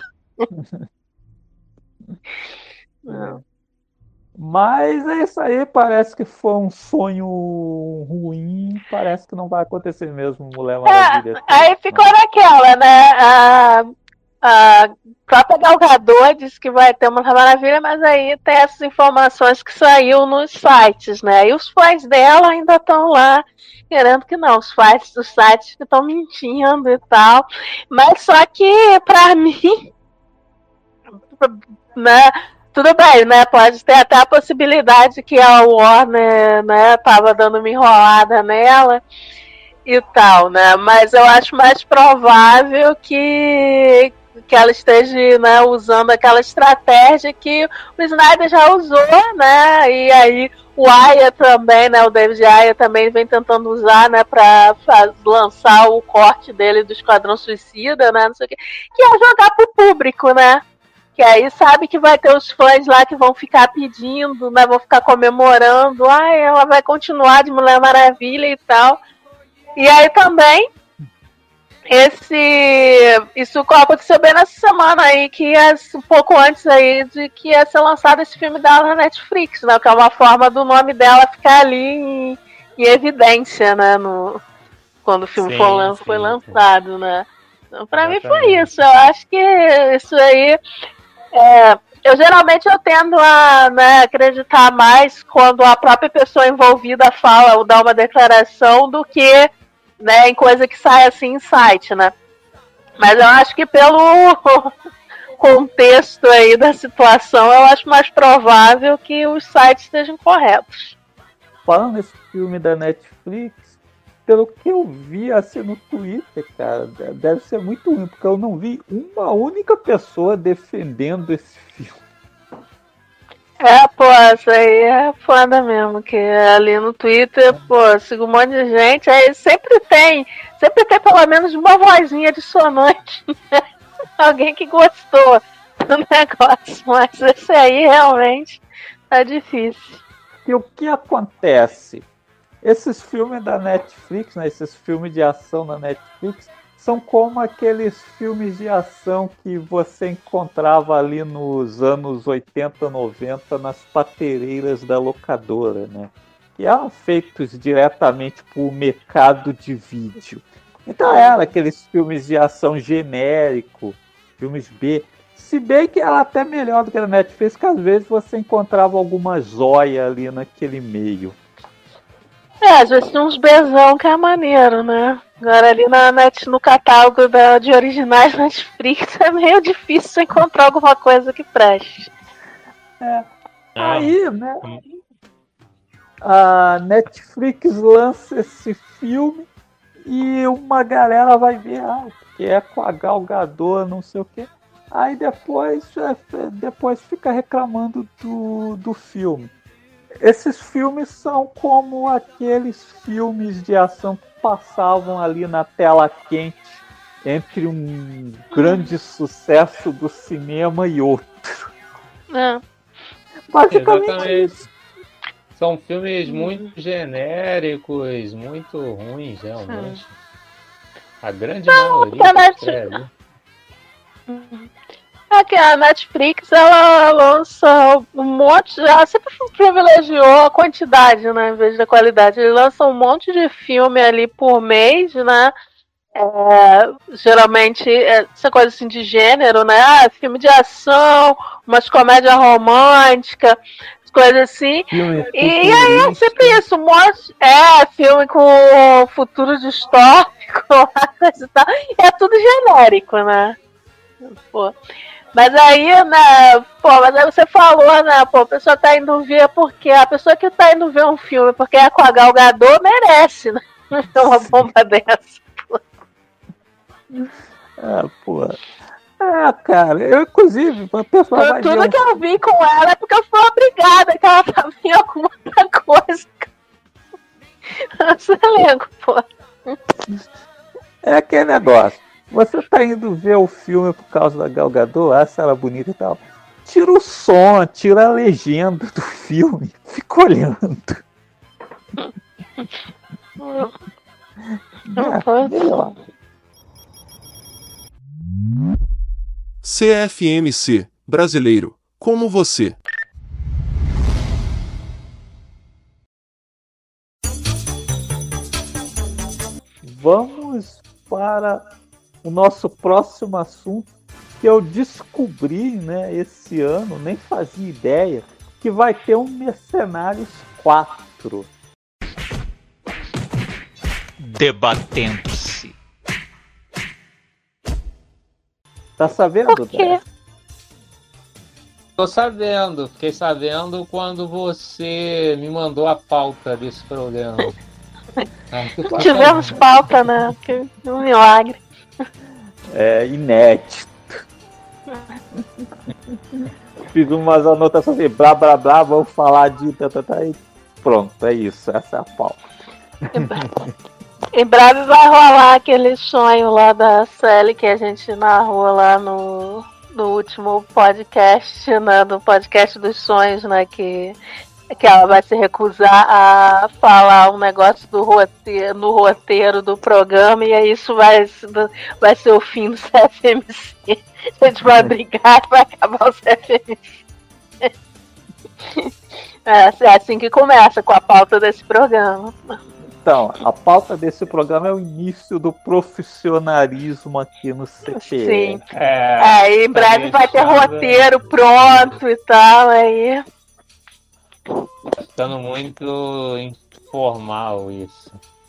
Não. Mas é isso aí, parece que foi um sonho ruim, parece que não vai acontecer mesmo, Mulher Maravilha. É, aí ficou naquela, né? A, a própria Gal Gadot disse que vai ter uma Mulher Maravilha, mas aí tem essas informações que saiu nos sites, né? E os fãs dela ainda estão lá querendo que não, os sites dos sites que estão mentindo e tal. Mas só que, pra mim, né? Tudo bem, né? Pode ter até a possibilidade que a Warner, né, tava dando uma enrolada nela e tal, né? Mas eu acho mais provável que, que ela esteja, né, usando aquela estratégia que o Snyder já usou, né? E aí o Aya também, né? O David Aya também vem tentando usar, né? Pra lançar o corte dele do Esquadrão Suicida, né? Não sei o quê. Que é jogar pro público, né? Que aí sabe que vai ter os fãs lá que vão ficar pedindo, né? Vão ficar comemorando. Ah, ela vai continuar de Mulher Maravilha e tal. E aí também, esse isso aconteceu bem nessa semana aí, que ia, um pouco antes aí de que ia ser lançado esse filme dela na Netflix, né? Que é uma forma do nome dela ficar ali em, em evidência, né? No, quando o filme Sim, foi, lan- sim, foi sim. lançado, né? Então, pra mim Exatamente. foi isso. Eu acho que isso aí... É, eu geralmente eu tendo a, né, acreditar mais quando a própria pessoa envolvida fala ou dá uma declaração do que, né, em coisa que sai assim em site, né? Mas eu acho que pelo contexto aí da situação, eu acho mais provável que os sites estejam corretos. Falando nesse filme da Netflix, pelo que eu vi assim no Twitter, cara, deve ser muito ruim, porque eu não vi uma única pessoa defendendo esse filme. É, pô, isso aí é foda mesmo, que ali no Twitter, pô, sigo um monte de gente, aí sempre tem, sempre tem pelo menos uma vozinha dissonante, né? Alguém que gostou do negócio, mas esse aí realmente tá difícil. E o que acontece? Esses filmes da Netflix, né, esses filmes de ação da Netflix, são como aqueles filmes de ação que você encontrava ali nos anos oitenta, noventa nas patereiras da locadora, né? Que eram feitos diretamente por mercado de vídeo. Então eram aqueles filmes de ação genérico, filmes B. Se bem que era até melhor do que a Netflix, que às vezes você encontrava alguma joia ali naquele meio. É, às vezes tem uns besão que é maneiro, né? Agora ali na net, no catálogo da, de originais Netflix é meio difícil encontrar alguma coisa que preste. É. Aí, né? A Netflix lança esse filme e uma galera vai ver, ah, que é com a Gal Gadot, não sei o quê. Aí depois, é, depois fica reclamando do, do filme. Esses filmes são como aqueles filmes de ação que passavam ali na tela quente entre um grande sucesso do cinema e outro. É. Basicamente Exatamente. isso. São filmes muito genéricos, muito ruins, realmente. A grande Não, maioria a que escreve. É que a Netflix, ela lança um monte, ela sempre privilegiou a quantidade, né, em vez da qualidade. Ele lança um monte de filme ali por mês, né, é, geralmente, é, essa coisa assim de gênero, né, ah, filme de ação, umas comédia romântica, coisas assim. Filme e aí é sempre isso, um monte, é, filme com futuro distópico, coisa e tal, é tudo genérico, né. Pô. Mas aí, né, pô, mas aí você falou, né, pô, a pessoa tá indo ver porque a pessoa que tá indo ver um filme porque é com a Gal Gadot merece, né? Uma bomba dessa. Pô. Ah, pô. Ah, cara, eu inclusive, a pessoa Tudo, vai tudo ver um... que eu vi com ela é porque eu fui obrigada, que ela tava em alguma outra coisa. Nossa, elenco, pô. É aquele negócio. Você tá indo ver o filme por causa da Gal Gadot, acha ela bonita e tal. Tira o som, tira a legenda do filme, fica olhando. É, C F M C, brasileiro, como você. Vamos para o nosso próximo assunto, que eu descobri, né, esse ano, nem fazia ideia, que vai ter um Mercenários quatro. Debatendo-se. Tá sabendo, Dé? Tô sabendo, fiquei sabendo quando você me mandou a pauta desse programa. Ah, Tivemos pauta, né? Que um milagre. É inédito. Fiz umas anotações assim, blá blá blá, vamos falar de tá, tá, tá, e pronto, é isso, essa é a pauta. Em breve vai rolar aquele sonho lá da Sally que a gente narrou lá no, no último podcast, né, no podcast dos sonhos, né, que, que ela vai se recusar a falar um negócio do roteiro, no roteiro do programa, e aí isso vai, vai ser o fim do C F M C. A gente vai brigar e vai acabar o C F M C. É assim que começa com a pauta desse programa. Então, a pauta desse programa é o início do profissionalismo aqui no C P. Sim. É, aí em breve vai ter roteiro pronto e tal, aí. Ficando muito informal isso.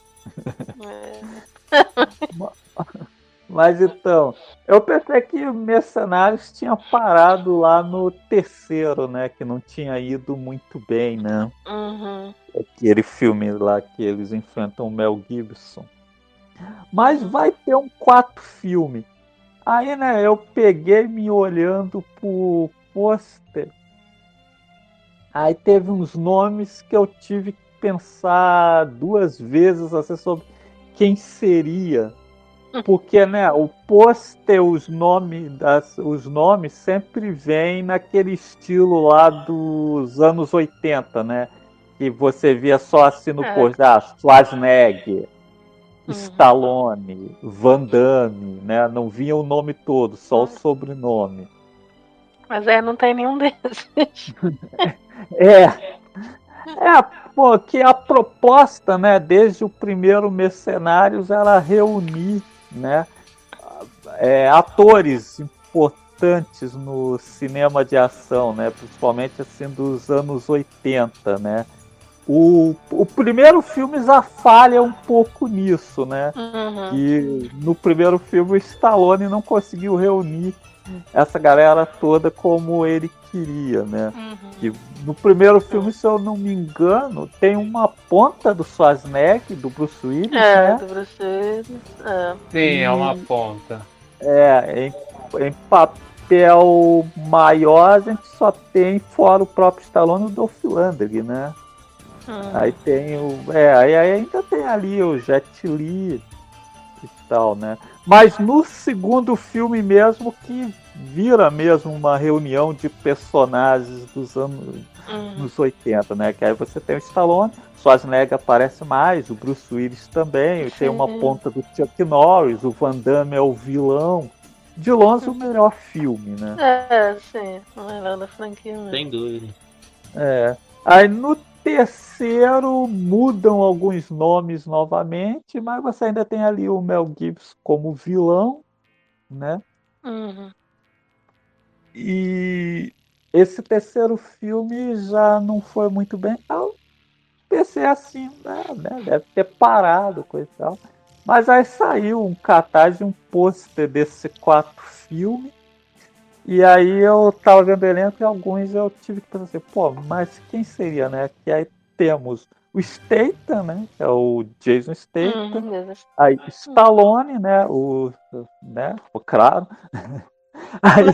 Mas então, eu pensei que o Mercenários tinha parado lá no terceiro, né? Que não tinha ido muito bem, né? Uhum. Aquele filme lá que eles enfrentam o Mel Gibson. Mas vai ter um quarto filme. Aí, né, eu peguei me olhando pro pôster. Aí teve uns nomes que eu tive que pensar duas vezes assim, sobre quem seria. Porque, né, o pôster, os nomes, das, os nomes sempre vêm naquele estilo lá dos anos oitenta, né? Que você via só assim no pôster, ah, Schwarzenegger, uhum. Stallone, Van Damme, né? Não vinha o nome todo, só o sobrenome. Mas é, não tem nenhum desses. é, é, pô, que a proposta, né, desde o primeiro Mercenários, era reunir, né, é, atores importantes no cinema de ação, né, principalmente assim dos anos oitenta, né. O, o primeiro filme já falha um pouco nisso, né, uhum. E no primeiro filme o Stallone não conseguiu reunir essa galera toda como ele queria, né. Uhum. E no primeiro filme, se eu não me engano, tem uma ponta do Schwarzenegger, do Bruce Willis, é, né? do Bruce Willis. É. Sim, é uma ponta. É, em, em papel maior a gente só tem, fora o próprio Stallone, o Dolph Lundgren, né? Hum. Aí tem o... É, aí ainda tem ali o Jet Li e tal, né? Mas no segundo filme mesmo que vira mesmo uma reunião de personagens dos anos uhum. nos oitenta, né? Que aí você tem o Stallone, Schwarzenegger aparece mais, o Bruce Willis também, tem uma ponta do Chuck Norris, o Van Damme é o vilão. De longe, o melhor filme, né? É, sim, o melhor da franquia. Sem dúvida. É. Aí no terceiro mudam alguns nomes novamente, mas você ainda tem ali o Mel Gibson como vilão, né? Uhum. E esse terceiro filme já não foi muito bem. Eu pensei assim, né, né, deve ter parado, coisa e tal. Mas aí saiu um cartaz de um pôster desse quarto filme. E aí eu tava vendo o elenco e alguns eu tive que pensar assim, pô, mas quem seria, né? Que aí temos o Statham, né? Que é o Jason Statham. Uhum. Aí Stallone, né? O, né? O claro. Aí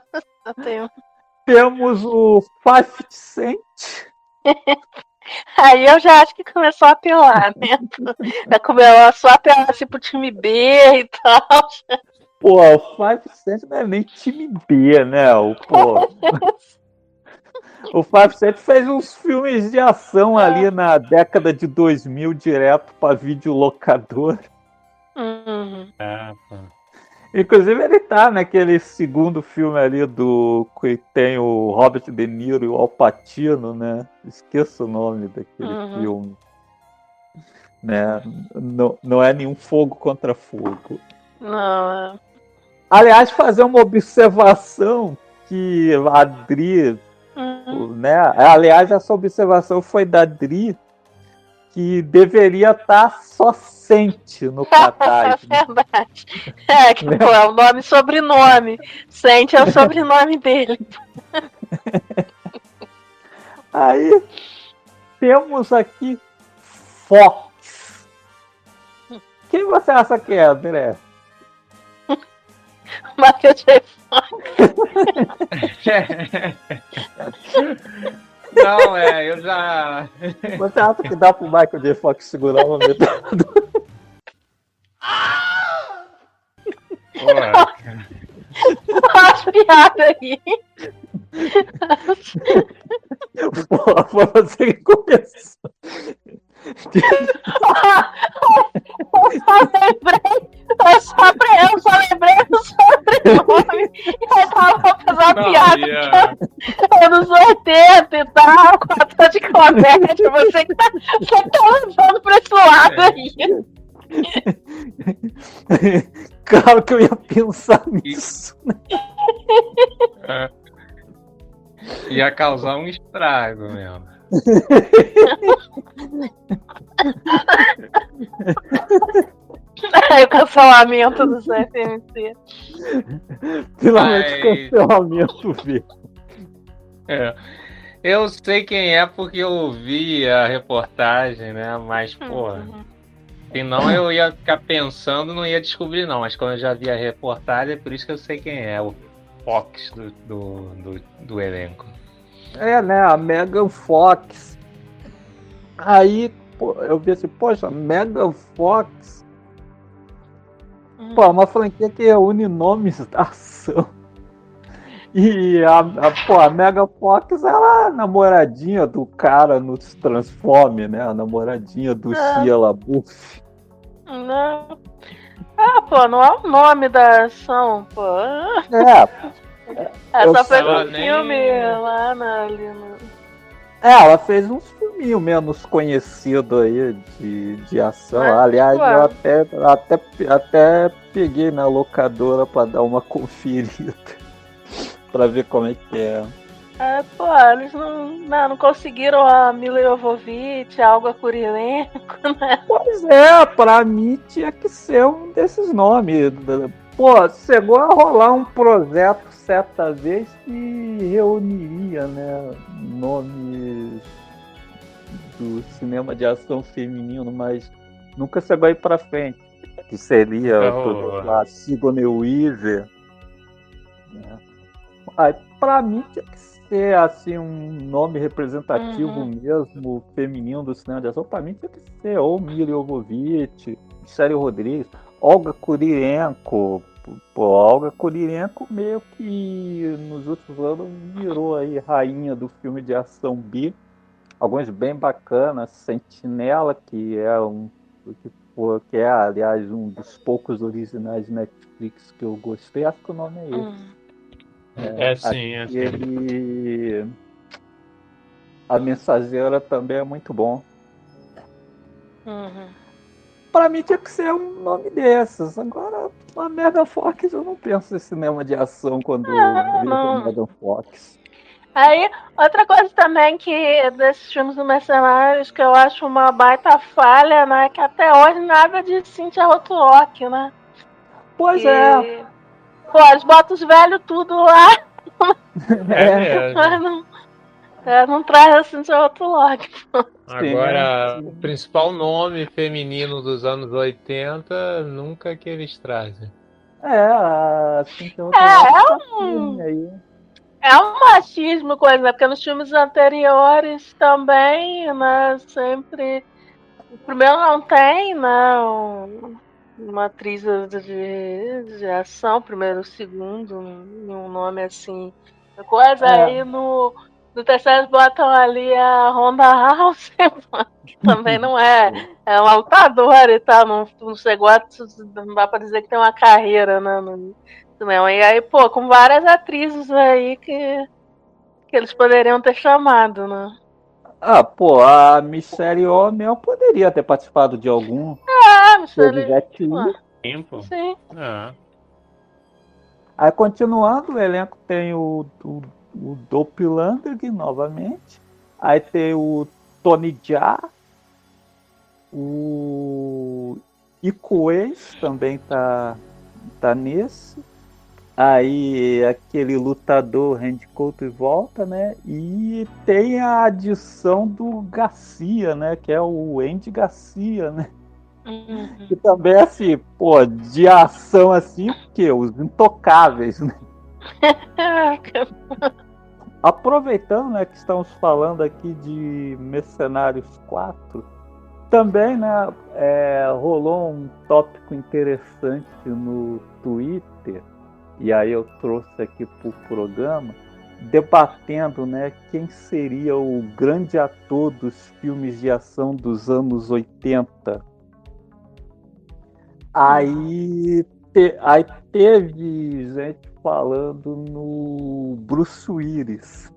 temos o Fifty Cent. Aí eu já acho que começou a apelar, né? Começou a apelar assim pro time B e tal. Pô, o Fifty Cent não é nem time B, né? O, pô. O Fifty Cent fez uns filmes de ação ali na década de dois mil direto pra videolocador. Uhum. É, pô. Inclusive ele tá naquele segundo filme ali do que tem o Robert De Niro e o Al Pacino, né? Esqueço o nome daquele uhum. filme. Né? Não, não é nenhum Fogo Contra Fogo. Não, é... Aliás, fazer uma observação que a Dri, uhum. né? Aliás, essa observação foi da Dri, que deveria estar só Sente no cartaz. É verdade. É, que pô, é o nome e sobrenome. Sente é o sobrenome dele. Aí temos aqui Fox. Quem você acha que é, André? Michael J. Fox. Não, é, eu já... Você acha que dá pro Michael J. Fox segurar uma metralhadora? As piadas aí. Pô, foi você que começou. Eu só lembrei, eu só, eu só lembrei do sobrenome e aí tava pra fazer uma Não, piada yeah. que é anos oitenta e tal, com a tua de comédia, você que tá, você que tá levando pra esse lado aí. Claro que eu ia pensar nisso. É. Ia causar um estrago mesmo. É o cancelamento do C F M C. Finalmente Ai. cancelamento, V. É. Eu sei quem é porque eu vi a reportagem, né? Mas, pô, se não eu ia ficar pensando, não ia descobrir não. Mas quando eu já vi a reportagem, é por isso que eu sei quem é, o Fox do, do, do, do elenco. É, né? A Megan Fox. Aí, pô, eu vi assim, poxa, Megan Fox. Pô, é uma franquia que reúne nomes da ação. E a, a, pô, a Megan Fox, ela é a namoradinha do cara no Transforme, né? A namoradinha do É. Shia LaBeouf. Não. Ah, pô, não é o nome da ação, pô. É. Ela eu fez ela um nem- filme lá na, ali no... É, ela fez uns filminhos menos conhecidos aí de, de ação. Mas, Aliás, claro. eu até, até, até peguei na locadora pra dar uma conferida. Pra ver como é que é. É, pô, eles não, não, não conseguiram a Mila Jovovich, a Olga Kurilenko, né? Pois é, pra mim tinha que ser um desses nomes. Pô, chegou a rolar um projeto certa vez que reuniria, né, nomes do cinema de ação feminino, mas nunca chegou aí pra frente. Que seria, Oh. por exemplo, a Sigourney Weaver. Né? Aí, pra mim tinha que ser assim, um nome representativo Uhum. mesmo, feminino do cinema de ação. Pra mim tinha que ser ou Mila Jovovich, Michelle Rodrigues, Olga Kurilenko. Pô, a Olga Kurilenko meio que nos últimos anos virou aí rainha do filme de ação B. Alguns bem bacanas, Sentinela, que é um que, pô, que é, aliás, um dos poucos originais de Netflix que eu gostei. Acho que o nome é esse. Hum. É sim, é sim. Ele... A Mensageira também é muito bom. Uhum. Pra mim tinha que ser um nome desses. Agora, a Megan Fox, eu não penso em cinema de ação quando Ah, eu vejo não. a Megan Fox. Aí, outra coisa também que desses filmes do Mercenários que eu acho uma baita falha, né? Que até hoje nada de Cynthia Rothrock, né? Pois E... é. Pô, eles botam os velhos tudo lá, É mas mesmo. não, é, não traz a Cynthia Rothrock. Agora, Sim. o principal nome feminino dos anos oitenta, nunca que eles trazem. É, assim tem outra É, tá é um- firme aí. É um machismo, coisa, porque nos filmes anteriores também, né, sempre... O primeiro não tem, né, um- uma atriz de, de ação, primeiro, segundo, um nome assim, coisa, É. aí no, no terceiro botam ali a Ronda House, que também não é, é uma lutadora e tal, não, não chegou a, não dá pra dizer que tem uma carreira, né, no, não. E aí, pô, com várias atrizes aí que, que eles poderiam ter chamado, né. Ah, pô, a Michelle Yeoh mesmo poderia ter participado de algum. Ah, Michelle, Jet Li. ué, Tempo? sim. Ah, Aí, continuando, o elenco tem o, o, o Dopelander novamente. Aí tem o Tony Jaa. O Iko Uwais também tá, tá nesse. Aí aquele lutador Randy Couto volta, né? E tem a adição do Garcia, né? Que é o Andy Garcia, né? Uhum. Que também é assim, pô, de ação assim, porque os intocáveis, né? Aproveitando, né, que estamos falando aqui de Mercenários quatro, também, né, é, rolou um tópico interessante no Twitter, e aí eu trouxe aqui para o programa, debatendo, né, quem seria o grande ator dos filmes de ação dos anos oitenta. Aí, te, aí teve gente falando no Bruce Willis.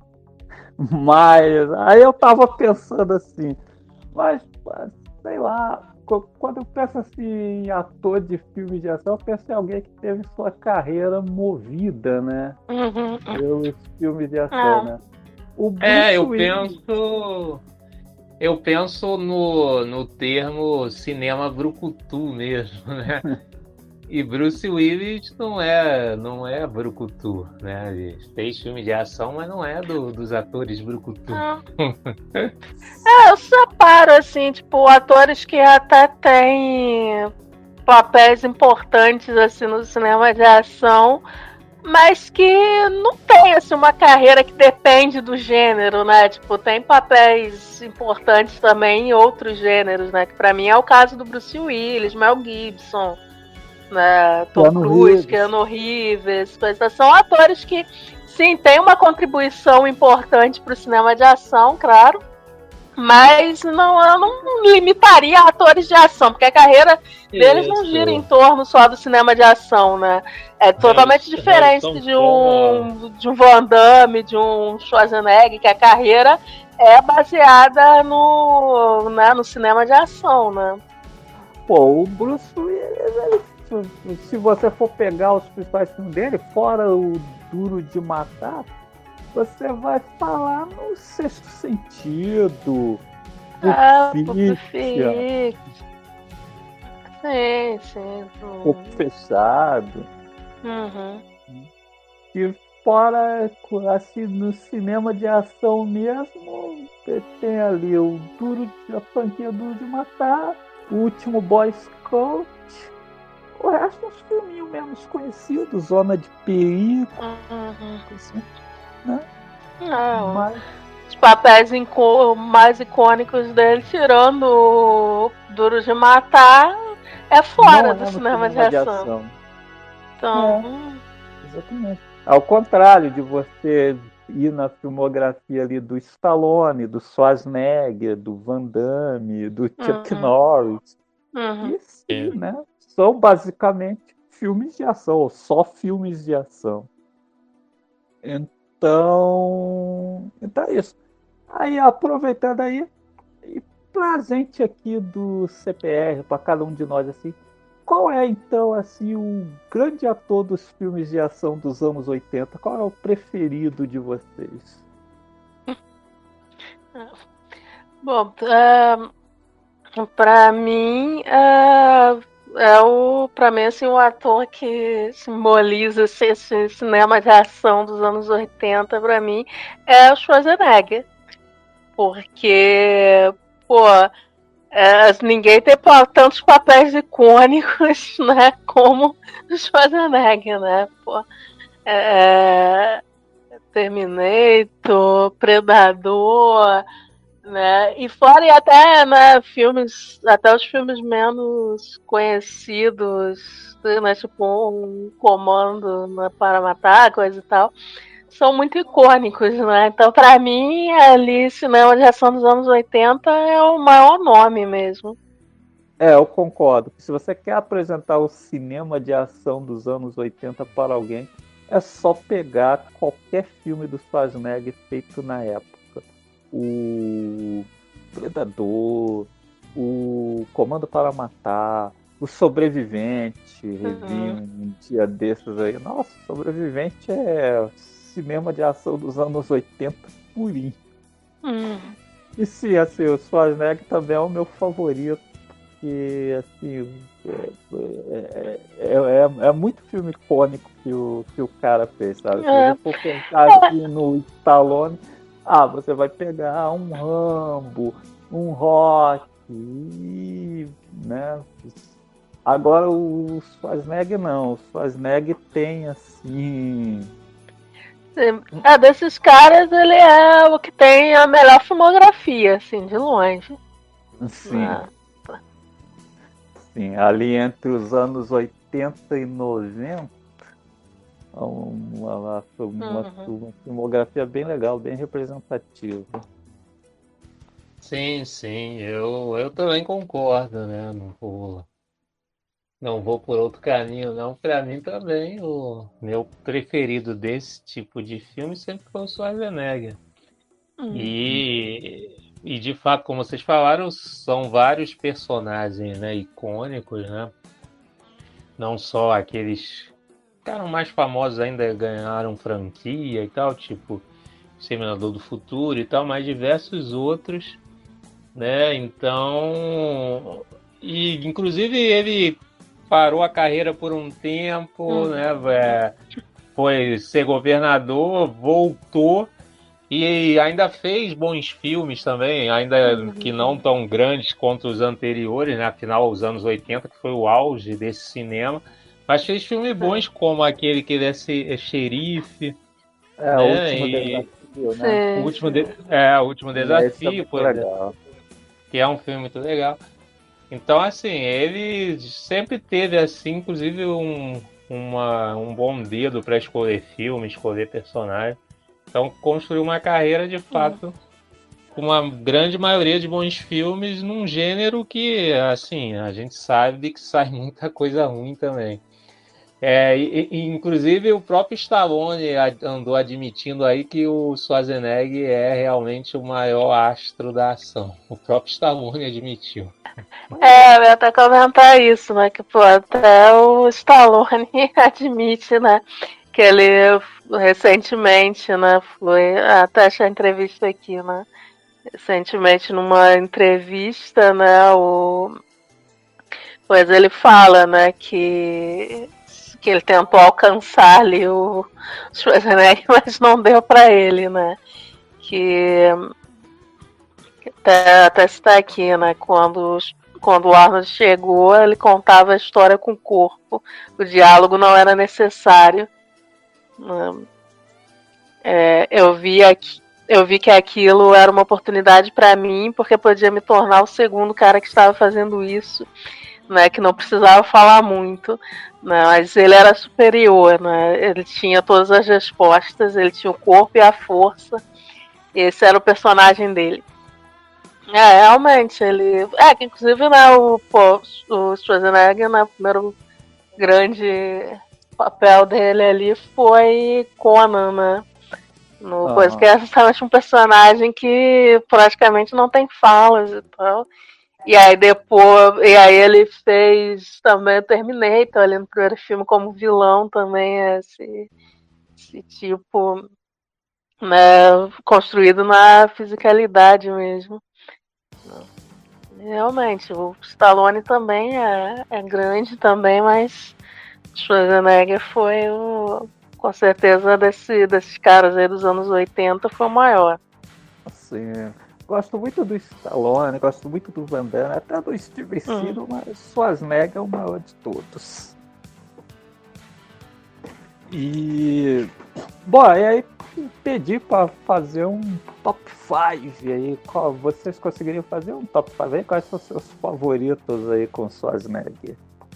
Mas aí eu tava pensando assim, mas sei lá, quando eu penso assim em ator de filme de ação, eu penso em alguém que teve sua carreira movida, né? Uhum. Pelos filmes de ação, Ah. né? O Bruce É, eu Willis, penso. Eu penso no, no termo cinema brucutu mesmo, né? E Bruce Willis não é, não é brucutu, né? Ele fez filme de ação, mas não é do, dos atores brucutu. Ah. É, eu separo, assim, tipo, atores que até têm papéis importantes, assim, no cinema de ação, mas que não tem, assim, uma carreira que depende do gênero, né? Tipo, tem papéis importantes também em outros gêneros, né? Que pra mim é o caso do Bruce Willis, Mel Gibson, né? Tom Keanu Cruise, Reeves. Keanu Reeves, coisas. São atores que, sim, têm uma contribuição importante pro cinema de ação, claro, mas não, eu não limitaria a atores de ação, porque a carreira deles não Isso. gira em torno só do cinema de ação, né? É totalmente Harrison- diferente Harrison de um, de um Van Damme, de um Schwarzenegger, que a carreira é baseada no, né, no cinema de ação, né? pô, o Bruce Willis, ele, se você for pegar os principais filmes dele, fora o Duro de Matar, você vai falar no Sexto Sentido, Ah, Pulp Pulp Fiction, Fiction. Sim, sim. Corpo Fechado. Uhum. E fora, assim, no cinema de ação mesmo, tem ali o Duro de, a franquia Duro de Matar, o Último Boy Scout, o resto uns filminhos menos conhecidos, Zona de Perigo, Uhum. assim, né? Não. Mas, Os papéis inco- mais icônicos dele, tirando o Duro de Matar, é fora não do é no cinema, cinema de ação. Então, hum, exatamente. Ao contrário de você ir na filmografia ali do Stallone, do Schwarzenegger, do Van Damme, do Chuck Uhum. Norris, uhum. que sim, né? São basicamente filmes de ação, ou só filmes de ação. Então, então é isso. Aí, aproveitando aí, e pra gente aqui do C P R, para cada um de nós, assim, qual é, então, assim, o grande ator dos filmes de ação dos anos oitenta? Qual é o preferido de vocês? Bom, é, pra mim, é, é o, pra mim, assim, o ator que simboliza esse, esse cinema de ação dos anos oitenta, pra mim, é o Schwarzenegger. Porque, pô, é, ninguém tem pa- tantos papéis icônicos, né, como o Schwarzenegger, né? Pô, é, Terminator, Predador, né? E fora e até, né, filmes, até os filmes menos conhecidos, né, tipo um Comando, né, para Matar, coisa e tal, são muito icônicos, né? Então, pra mim, ali, cinema de ação dos anos oitenta é o maior nome mesmo. É, eu concordo. Se você quer apresentar o cinema de ação dos anos oitenta para alguém, é só pegar qualquer filme do Schwarzenegger feito na época. O Predador, o Comando para Matar, o Sobrevivente, revi Uhum. um dia desses aí. Nossa, Sobrevivente é cinema de ação dos anos oitenta purinho. Hum. E sim, assim, o Schwarzenegger também é o meu favorito, porque, assim, é, é, é, é muito filme icônico que o, que o cara fez, sabe? Se É. você for pensar assim no Stallone, ah, você vai pegar um Rambo, um Rocky, e, né? Agora o Schwarzenegger não, o Schwarzenegger tem, assim... Sim. É, desses caras, ele é o que tem a melhor filmografia, assim, de longe. Sim. Ah. Sim, ali entre os anos oitenta e noventa, uma, uma, uma, Uhum. uma filmografia bem legal, bem representativa. Sim, sim, eu, eu também concordo, né? Não vou, não vou por outro caminho, não. Para mim também, o meu preferido desse tipo de filme sempre foi o Schwarzenegger. Uhum. E, e de fato, como vocês falaram, são vários personagens, né, icônicos, né? Não só aqueles ficaram mais famosos ainda, ganharam franquia e tal, tipo Exterminador do Futuro e tal, mas diversos outros, né? Então, e inclusive ele parou a carreira por um tempo, Uhum. né? É, foi ser governador, voltou e ainda fez bons filmes também, ainda que não tão grandes quanto os anteriores, né? Afinal, os anos oitenta, que foi o auge desse cinema. Mas fez filmes bons, como aquele que ele é, se- é xerife, É, o né? último E desafio, né? o Sim, último, sim. de- é, o último Esse é desafio, muito por exemplo, legal. que é um filme muito legal. Então, assim, ele sempre teve, assim, inclusive, um, uma, um bom dedo para escolher filme, escolher personagem. Então, construiu uma carreira, de fato, com uma grande maioria de bons filmes num gênero que, assim, a gente sabe que sai muita coisa ruim também. É, e- e, inclusive, o próprio Stallone a- andou admitindo aí que o Schwarzenegger é realmente o maior astro da ação. O próprio Stallone admitiu. É, eu ia até comentar isso, né? Que, pô, até o Stallone admite, né? Que ele recentemente, né? Foi. Até achei a entrevista aqui, né? Recentemente, numa entrevista, né? O, pois ele fala, né? Que, que ele tentou alcançar ali o Schwarzenegger, mas não deu pra ele, né? Que até, até está aqui, né? Quando, quando o Arnold chegou, ele contava a história com o corpo. O diálogo não era necessário. Né? É, eu, vi aqui, eu vi que aquilo era uma oportunidade para mim, porque podia me tornar o segundo cara que estava fazendo isso, né? Que não precisava falar muito. Né? Mas ele era superior, né? Ele tinha todas as respostas, ele tinha o corpo e a força. Esse era o personagem dele. É, realmente, ele. É, que inclusive, né, o, pô, o Schwarzenegger, né, o primeiro grande papel dele ali foi Conan, né? No coisa Aham. que é justamente um personagem que praticamente não tem falas e tal. E aí depois. E aí ele fez também o Terminator ali no primeiro filme como vilão também, esse, esse tipo, né, construído na fisicalidade mesmo. Realmente, o Stallone também é, é grande também, mas Schwarzenegger foi o, com certeza desse, desses caras aí dos anos oitenta foi o maior. Assim, gosto muito do Stallone, gosto muito do Van Damme, até do Steven Seagal, Hum. mas Schwarzenegger é o maior de todos. E bom, e aí pedi para fazer um top cinco aí, qual, vocês conseguiriam fazer um top cinco aí? Quais são os seus favoritos aí com Schwarzenegger?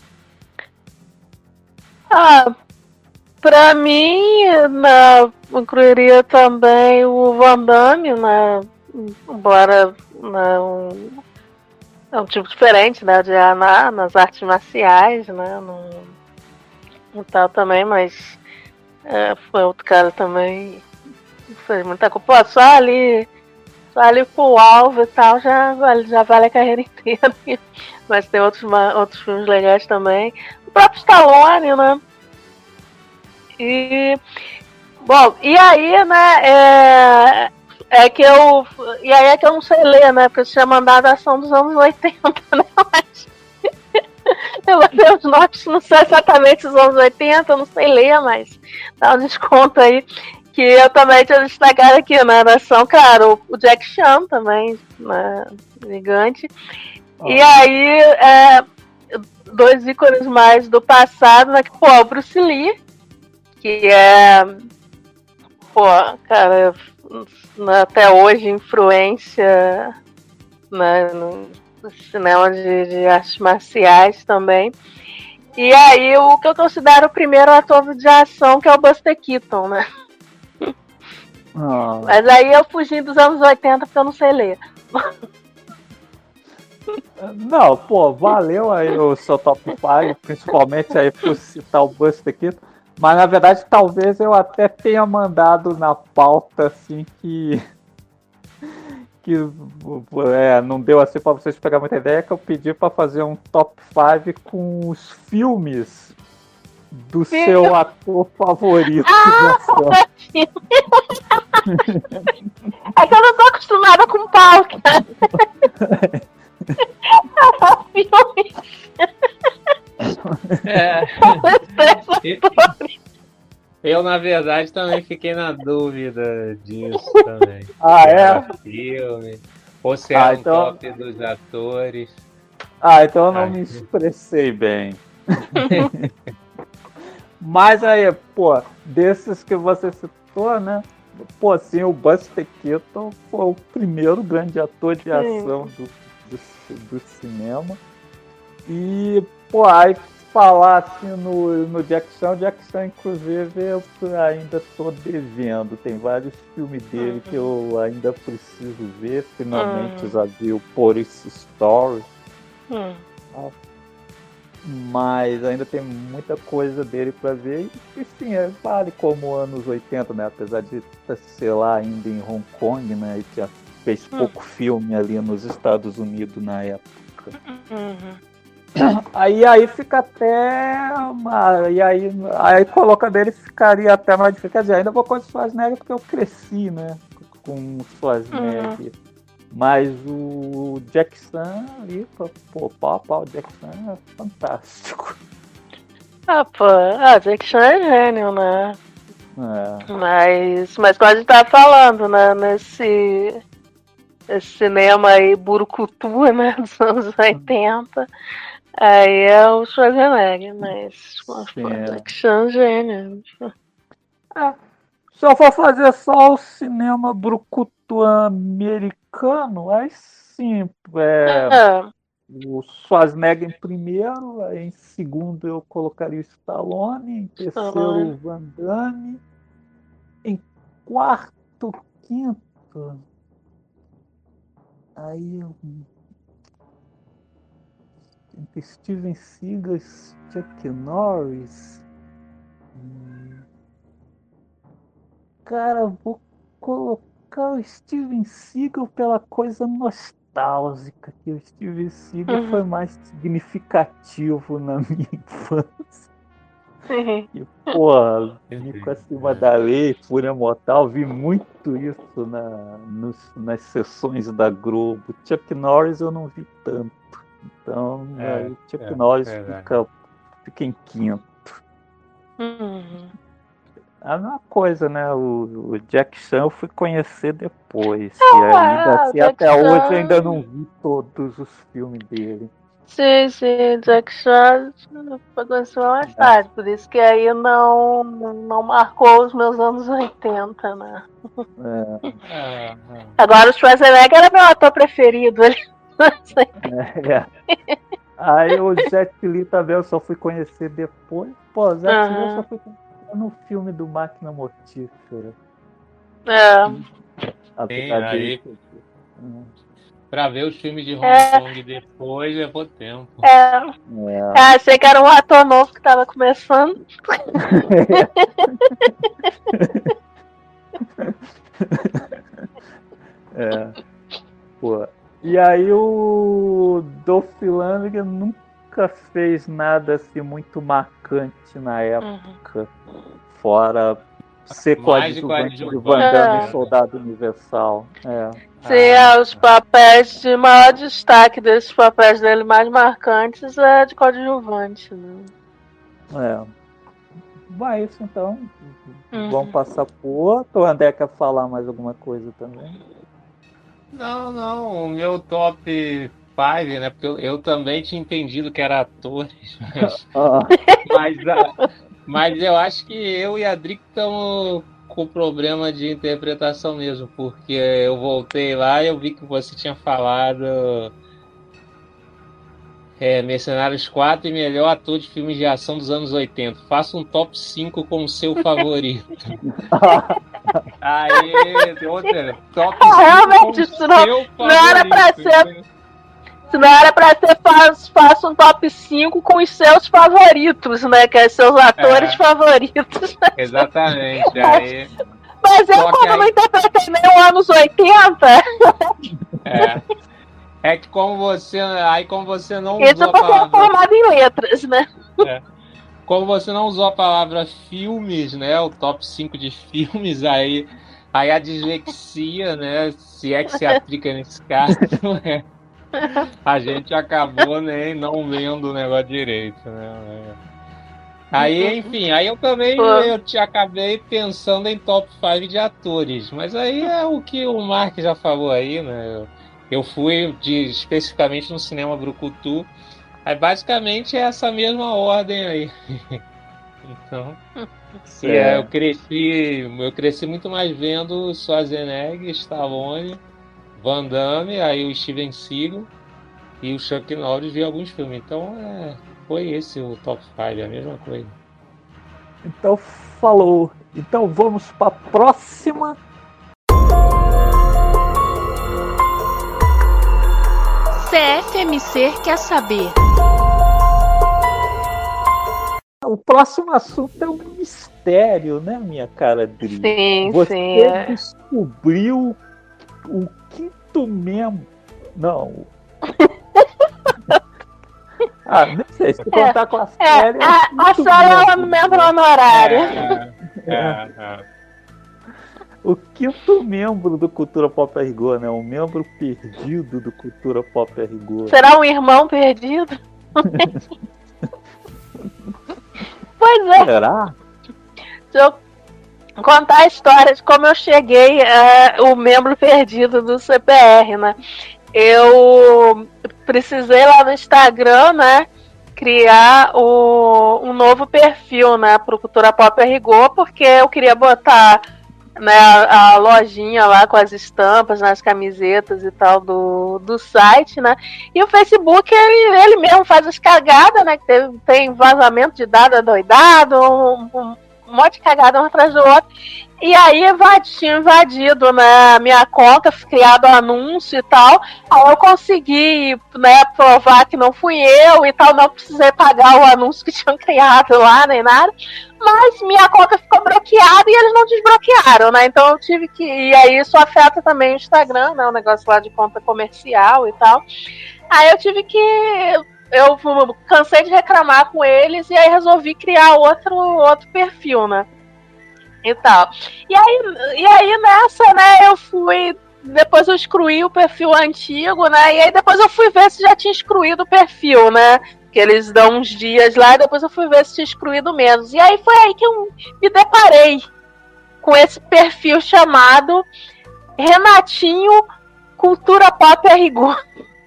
Ah, pra mim, né, incluiria também o Van Damme, né? Embora né, um, é um tipo diferente, né, de na, nas artes marciais, né? No, no tal também, mas é, foi outro cara também. Fez muita coisa. Pô, só ali, só ali pro alvo e tal, já vale, já vale a carreira inteira. Mas tem outros, outros filmes legais também. O próprio Stallone, né? E. Bom, e aí, né? É, é que eu. E aí é que eu não sei ler, né? Porque eu tinha mandado a ação dos anos oitenta, né? Mas. Eu botei os nomes, não sei exatamente os anos oitenta, eu não sei ler, mas dá um desconto aí. Que eu também tinha destacado aqui na nação, claro, o Jack Chan também, né, gigante. Oh. E aí, é, dois ícones mais do passado, né, que, pô, o Bruce Lee, que é, pô, cara, até hoje, influência, né, no cinema de, de artes marciais também. E aí, o que eu considero o primeiro ator de ação, que é o Buster Keaton, né? Ah. Mas aí eu fugi dos anos oitenta porque eu não sei ler. Não, pô, valeu aí o seu top cinco, principalmente aí por citar o Buster Keaton. Mas na verdade, talvez eu até tenha mandado na pauta assim que. que é, não deu assim pra vocês pegar muita ideia, que eu pedi pra fazer um top cinco com os filmes do Sim. seu ator favorito. Ah, é que eu não tô acostumada com pau, cara. É. Eu, na verdade, também fiquei na dúvida disso também. Ah, é? Filme, ou se é ah, um então... top dos atores. Ah, então eu não Ai. me expressei bem. Mas aí, pô, desses que você citou, né? Pô, assim, o Buster Keaton foi o primeiro grande ator de ação do, do, do cinema. E, pô, aí falar assim no, no Jack Chan, o Jack Chan, inclusive, eu ainda tô devendo. Tem vários filmes dele que eu ainda preciso ver. Finalmente já vi o Police Story. Hum. Mas ainda tem muita coisa dele pra ver. E sim, é, vale como anos oitenta, né? Apesar de ser lá ainda em Hong Kong, né? E já fez hum. pouco filme ali nos Estados Unidos na época. Uhum. Aí, aí fica até. Uma, e aí, aí coloca dele ficaria até mais difícil. Quer dizer, ainda vou com o Schwarzenegger porque eu cresci, né? Com o Schwarzenegger. Uhum. Mas o Jack Chan ali, pô, pau a pau, o Jack Chan é fantástico. Ah, pô, ah, Jack Chan é gênio, né? É. Mas, mas como a gente tava falando, né? Nesse esse cinema aí, burucutu, né? Dos anos oitenta. Aí é o Schwarzenegger, mas pô, Jack Chan é gênio. É. Se eu for fazer só o cinema brucutu americano, aí sim, é, É. o Schwarzenegger em primeiro, aí em segundo eu colocaria o Stallone, em terceiro o Van Damme, em quarto, quinto, aí eu... entre Steven Seagal, Chuck Norris... Cara, vou colocar o Steven Seagal pela coisa nostálgica, que o Steven Seagal Uhum. foi mais significativo na minha infância. Uhum. E, porra, Nico Acima da Lei, Fúria Mortal, vi muito isso na, nos, nas sessões da Globo. Chuck Norris eu não vi tanto. Então, É, aí Chuck é, Norris é fica, fica em quinto. Uhum. A mesma coisa, né? O, o Jack Chan eu fui conhecer depois. Ah, e ainda assim, Jack até Chan... hoje eu ainda não vi todos os filmes dele. Sim, sim, Jack Chan foi conhecido mais tarde, por isso que aí não, não marcou os meus anos oitenta, né? É. É, é. Agora o Schwarzenegger era meu ator preferido. Ele... É, é. Aí o Jet Li também eu só fui conhecer depois. Pô, Jet Li Uhum. eu só fui conhecer no filme do Máquina Mortífera. É. Tem aí. Hum. Pra ver os filmes de Hong É. Kong depois levou tempo. É. É. É, achei que era um ator novo que tava começando. É. Pô. E aí o Dolph Lundgren nunca fez nada assim muito marcante na época, uhum. Fora ser coadjuvante de Van Damme e Soldado Universal. É. Sim, ah, os papéis de maior destaque desses papéis dele mais marcantes é de coadjuvante, né? É. Vai isso então. Uhum. Vamos passar por outro. O André quer falar mais alguma coisa também? Não, não. O meu top cinco, né? Porque eu, eu também tinha entendido que era atores. Mas, ah. mas, mas eu acho que eu e a Drick estamos com problema de interpretação mesmo. Porque eu voltei lá e eu vi que você tinha falado é, Mercenários quatro e melhor ator de filmes de ação dos anos oitenta. Faça um top cinco com o seu favorito. Aí, outra, top cinco Realmente, isso não, não era pra ser. Se não era pra ser, faz, faça um top cinco com os seus favoritos, né? Que é seus atores é, favoritos. Né? Exatamente. Aí, mas eu, como aí, não interpretei nem os anos oitenta. É. É que como você. Aí como você não Isso usou a porque palavra. É formado em letras, né? É. Como você não usou a palavra filmes, né? O top cinco de filmes, aí, aí a dislexia, né? Se é que se aplica nesse caso, né? A gente acabou nem não vendo o negócio direito, né? Aí, enfim, aí eu também eu te acabei pensando em top cinco de atores, mas aí é o que o Mark já falou aí, né? Eu fui de, especificamente no cinema Brucutu, aí basicamente é essa mesma ordem aí. Então, é, eu cresci, eu cresci muito mais vendo Schwarzenegger, Stallone, Van Damme, aí o Steven Seagal e o Chuck Norris vi alguns filmes. Então é, foi esse o top cinco, a mesma coisa. Então falou. Então vamos para a próxima. C F M C quer saber. O próximo assunto é um mistério, né, minha cara Dri? Sim, Você sim. É. descobriu o quinto membro. Não. Ah, não sei, se contar é, com a série. É, a, a série é um membro honorário. É, é, é. O quinto membro do Cultura Pop a Rigor, né? O membro perdido do Cultura Pop a Rigor. Será um irmão perdido? Pois é. Será? Deixa eu contar a história de como eu cheguei uh, o membro perdido do C P R, né? Eu precisei lá no Instagram, né, criar o, um novo perfil, né, pro Cultura Pop a Rigor, porque eu queria botar, né, a, a lojinha lá com as estampas, nas camisetas e tal do, do site, né, e o Facebook, ele, ele mesmo faz as cagadas, né, que teve, tem vazamento de dados adoidado, um, um, um monte de cagada um atrás do outro. E aí tinha invadido, né, a minha conta, criado anúncio e tal. Aí eu consegui, né, provar que não fui eu e tal, não precisei pagar o anúncio que tinham criado lá, nem nada. Mas minha conta ficou bloqueada e eles não desbloquearam, né? Então eu tive que... E aí isso afeta também o Instagram, né, o negócio lá de conta comercial e tal. Aí eu tive que... Eu cansei de reclamar com eles e aí resolvi criar outro, outro perfil, né? E tal. E aí, e aí nessa, né, eu fui. Depois eu excluí o perfil antigo, né? E aí depois eu fui ver se já tinha excluído o perfil, né? Que eles dão uns dias lá, e depois eu fui ver se tinha excluído menos. E aí foi aí que eu me deparei com esse perfil chamado Renatinho Cultura Pop a Rigor.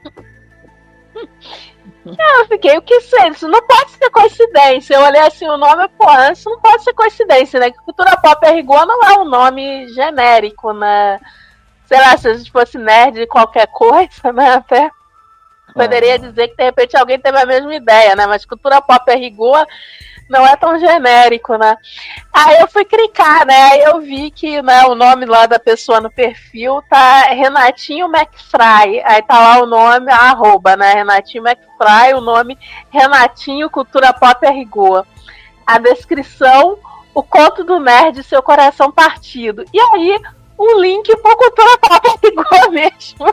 Eu fiquei, o que sei? Isso não pode ser coincidência. Eu olhei assim o nome, pô, isso não pode ser coincidência, né? Cultura Pop a Rigor não é um nome genérico, né? Sei lá, se a gente fosse nerd de qualquer coisa, né? Até poderia dizer que de repente alguém teve a mesma ideia, né? Mas Cultura Pop a Rigor não é tão genérico, né? Aí eu fui clicar, né? Aí eu vi que, né, o nome lá da pessoa no perfil tá Renatinho McFry. Aí tá lá o nome, a arroba, né? Renatinho McFry, o nome Renatinho Cultura Pop a Rigor. A descrição, o conto do nerd, seu coração partido. E aí, um link pro Cultura Pop a Rigor mesmo.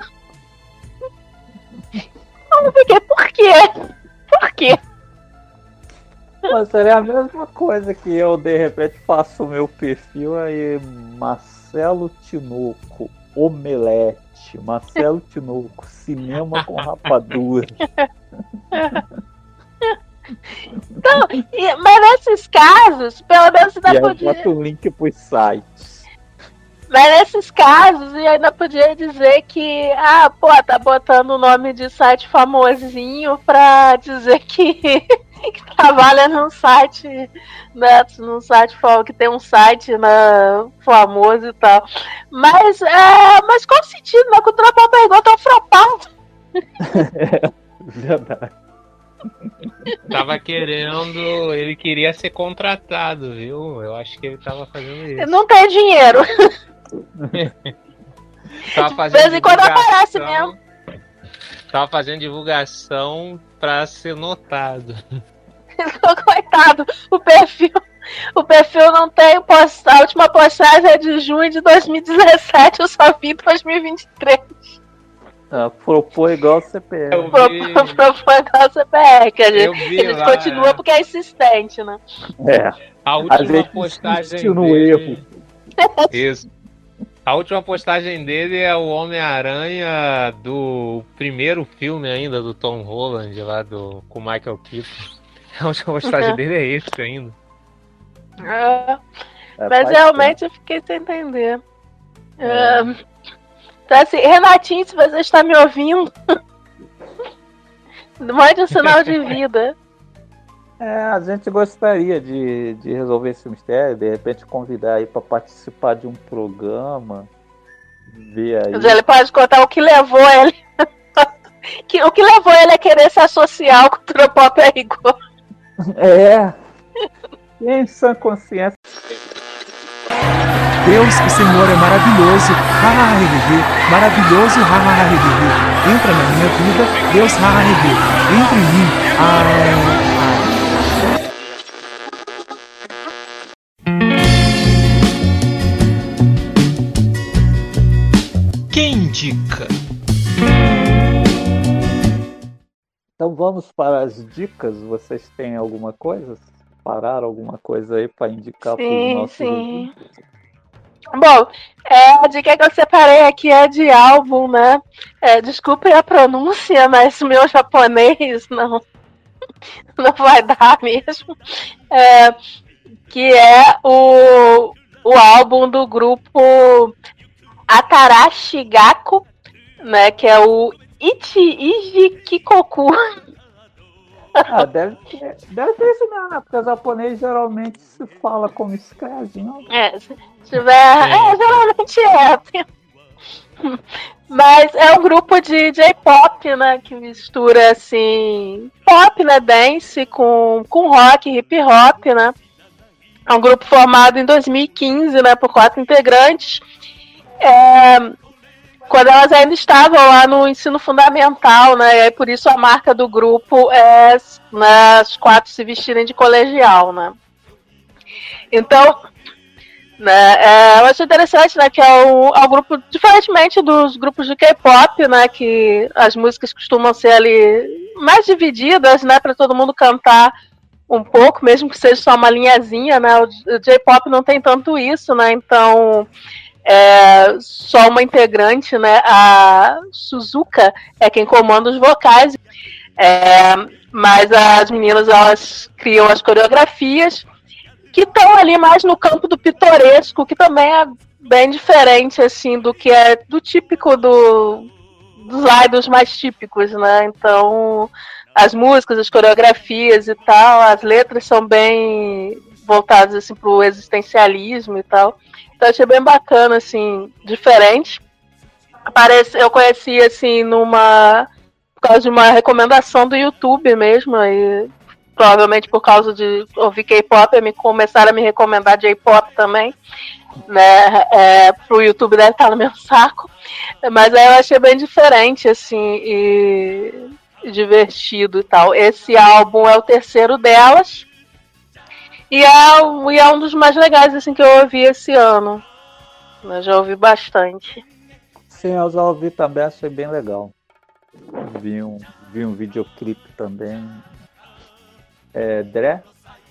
Eu fiquei, por quê? Por quê? Mas seria a mesma coisa que eu, de repente, faço o meu perfil aí, Marcelo Tinoco, Omelete, Marcelo Tinoco, cinema com rapadura. Então, e, mas nesses casos, pelo menos ainda e aí podia... bota o link pros sites. Mas nesses casos, eu ainda podia dizer que, ah, pô, tá botando o nome de site famosinho pra dizer que, que trabalha num site, né, num site que tem um site, né, famoso e tal. Mas, é, mas qual o sentido, né? Cultura Pop a Rigor tá flopado. É, verdade. Tava querendo. Ele queria ser contratado, viu? Eu acho que ele tava fazendo isso. Não tem dinheiro. Tava fazendo De vez em quando aparece divulgação- mesmo. Tava fazendo divulgação pra ser notado. Coitado, o perfil. O perfil não tem post... A última postagem é de junho de dois mil e dezessete, eu só vi em dois mil e vinte e três. Ah, propor igual o C P R. Eu Pro- vi, pro- Propõe igual o C P R, que a eu gente, vi a gente lá, continua é. porque é insistente, né? É. a A última gente postagem insistiu no dele... erro. Isso. A última postagem dele é o Homem-Aranha do primeiro filme ainda, do Tom Holland, lá do, com o Michael Keaton. A última postagem dele é esse ainda. É, É, mas faz realmente eu fiquei sem entender. É, então, assim, Renatinho, se você está me ouvindo, mande um sinal de vida. É, a gente gostaria de, de resolver esse mistério, de repente convidar aí para participar de um programa, ver aí. Mas ele pode contar o que levou ele. que, o que levou ele a querer se associar ao cultura pop é igual. É. Em sã consciência. Deus, o Senhor é maravilhoso. Ha, ha, he, he, he. Maravilhoso. Ha, ha, ha, he, he, he. Entra na minha vida. Deus, ha, ha, he, he. Entra em mim. Ah, Quem indica? Então vamos para as dicas. Vocês têm alguma coisa? Pararam alguma coisa aí para indicar para os Sim, nossos sim. ouvintes? Bom, é, a dica que eu separei aqui é de álbum, né? É, desculpem a pronúncia, mas o meu japonês não, não vai dar mesmo. É, que é o, o álbum do grupo Atarashigaku, né? Que é o Ichi Iji Kikoku. Ah, deve ter, deve ter isso mesmo, né? Porque o japonês geralmente se fala como escreve, não? É, se tiver. É, geralmente é. Tem- Mas é um grupo de J-pop, né? Que mistura assim. Pop, né? Dance com, com rock, hip hop, né? É um grupo formado em dois mil e quinze, né? Por quatro integrantes. É, quando elas ainda estavam lá no ensino fundamental, né? E aí por isso a marca do grupo é, né, as quatro se vestirem de colegial, né? Então, né, é, eu acho interessante, né, que é um, é um grupo, diferentemente dos grupos de K-pop, né, que as músicas costumam ser ali mais divididas, né, para todo mundo cantar um pouco, mesmo que seja só uma linhazinha, né? O J-pop não tem tanto isso, né? Então é, só uma integrante, né? A Suzuka é quem comanda os vocais. É, mas as meninas, elas criam as coreografias que estão ali mais no campo do pitoresco, que também é bem diferente, assim, do que é do típico do, dos idols mais típicos, né? Então, as músicas, as coreografias e tal, as letras são bem voltadas, assim, pro existencialismo e tal. Então, achei bem bacana, assim, diferente. Aparece, eu conheci, assim, numa... por causa de uma recomendação do YouTube mesmo, aí provavelmente por causa de ouvir K-pop, me começaram a me recomendar J-pop também, né? É, pro YouTube deve estar no meu saco, mas aí eu achei bem diferente, assim, e, e divertido e tal. Esse álbum é o terceiro delas e é, e é um dos mais legais, assim, que eu ouvi esse ano. Eu já ouvi bastante. Sim, eu já ouvi também, achei bem legal. Vi um, vi um videoclipe também. É, Dré?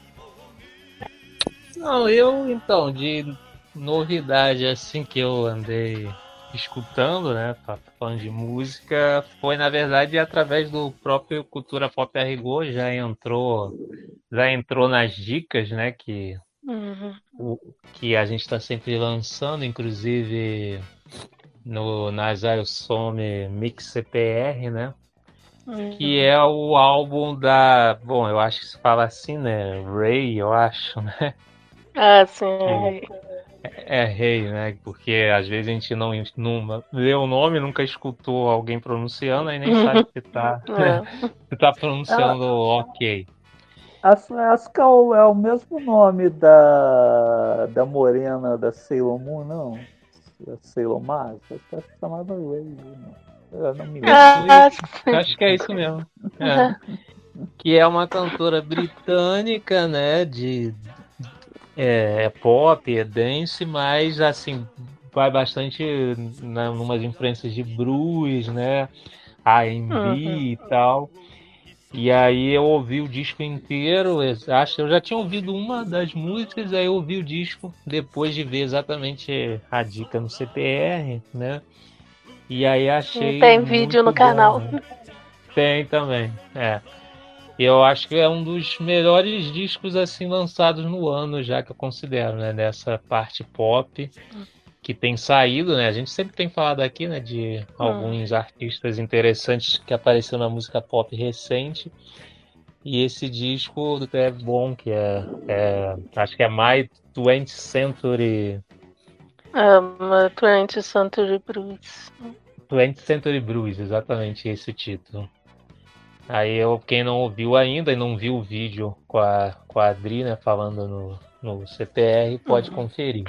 Não, eu, então, de novidade, assim, que eu andei escutando, né, falando de música, foi, na verdade, através do próprio Cultura Pop a Rigor, já entrou, já entrou nas dicas, né, que, Uhum. o, que a gente está sempre lançando, inclusive no, na Zayosome Mix C P R, né, Uhum. que é o álbum da, bom, eu acho que se fala assim, né, Ray, eu acho, né, Ah, sim. É, é rei, né? Porque às vezes a gente não, não lê o nome, nunca escutou alguém pronunciando, aí nem sabe se tá, É. se tá pronunciando ok. Acho, acho que é o, é o mesmo nome da, da morena da Sailor Moon, não? Da Sailor Mars? Acho que é chamada Ray, não. Eu não me lembro. Ah, Acho que é isso mesmo. É. Que é uma cantora britânica, né? De é, é pop, é dance, mas assim vai bastante na, numas influências de blues, né? R and B Uhum. e tal. E aí eu ouvi o disco inteiro, eu acho eu já tinha ouvido uma das músicas, aí eu ouvi o disco depois de ver exatamente a dica no C P R, né? E aí achei Tem vídeo no muito bom, canal. né? Tem também, é. Eu acho que é um dos melhores discos assim lançados no ano, já que eu considero, né? Dessa parte pop que tem saído, né? A gente sempre tem falado aqui, né? De alguns artistas interessantes que apareceram na música pop recente. E esse disco é bom, que é, é acho que é My twentieth Century Um, twentieth Century Blues. twentieth Century Blues, exatamente esse título. Aí eu, quem não ouviu ainda e não viu o vídeo com a, com a Adri, né, falando no, no C P R, pode conferir.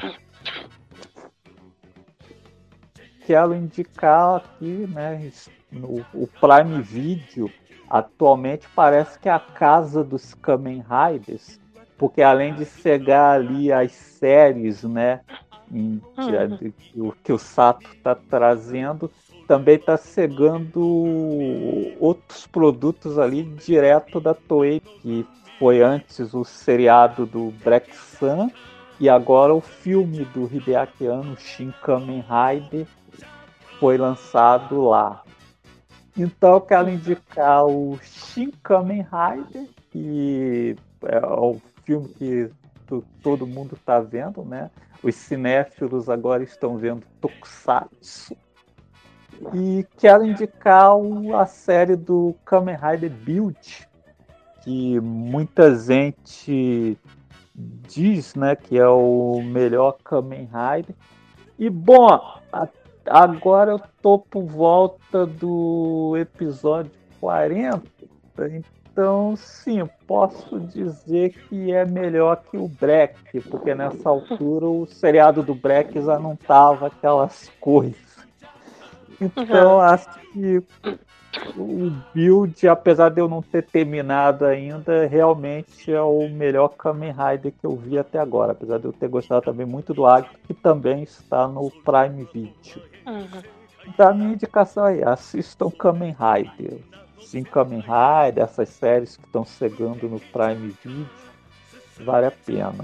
Quero indicar aqui, né, no, o Prime Video atualmente parece que é a casa dos Kamen Riders, porque além de chegar ali as séries, né, em, Uhum. de, o que o Sato está trazendo, também está chegando outros produtos ali direto da Toei, que foi antes o seriado do Black Sun e agora o filme do Hideaki Anno, Shin Kamen Rider, foi lançado lá. Então eu quero indicar o Shin Kamen Rider, que é o filme que tu, todo mundo está vendo, né? Os cinéfilos agora estão vendo Tokusatsu. E quero indicar o, a série do Kamen Rider Build, que muita gente diz, né, que é o melhor Kamen Rider. E bom, a, agora eu tô por volta do episódio quarenta, então sim, posso dizer que é melhor que o Breck, porque nessa altura o seriado do Breck já não tava aquelas coisas. Então Uhum. acho que o Build, apesar de eu não ter terminado ainda, realmente é o melhor Kamen Rider que eu vi até agora. Apesar de eu ter gostado também muito do Agito, que também está no Prime Video. Uhum. Da minha indicação aí, assistam Kamen Rider. Sim, Kamen Rider, essas séries que estão chegando no Prime Video, vale a pena.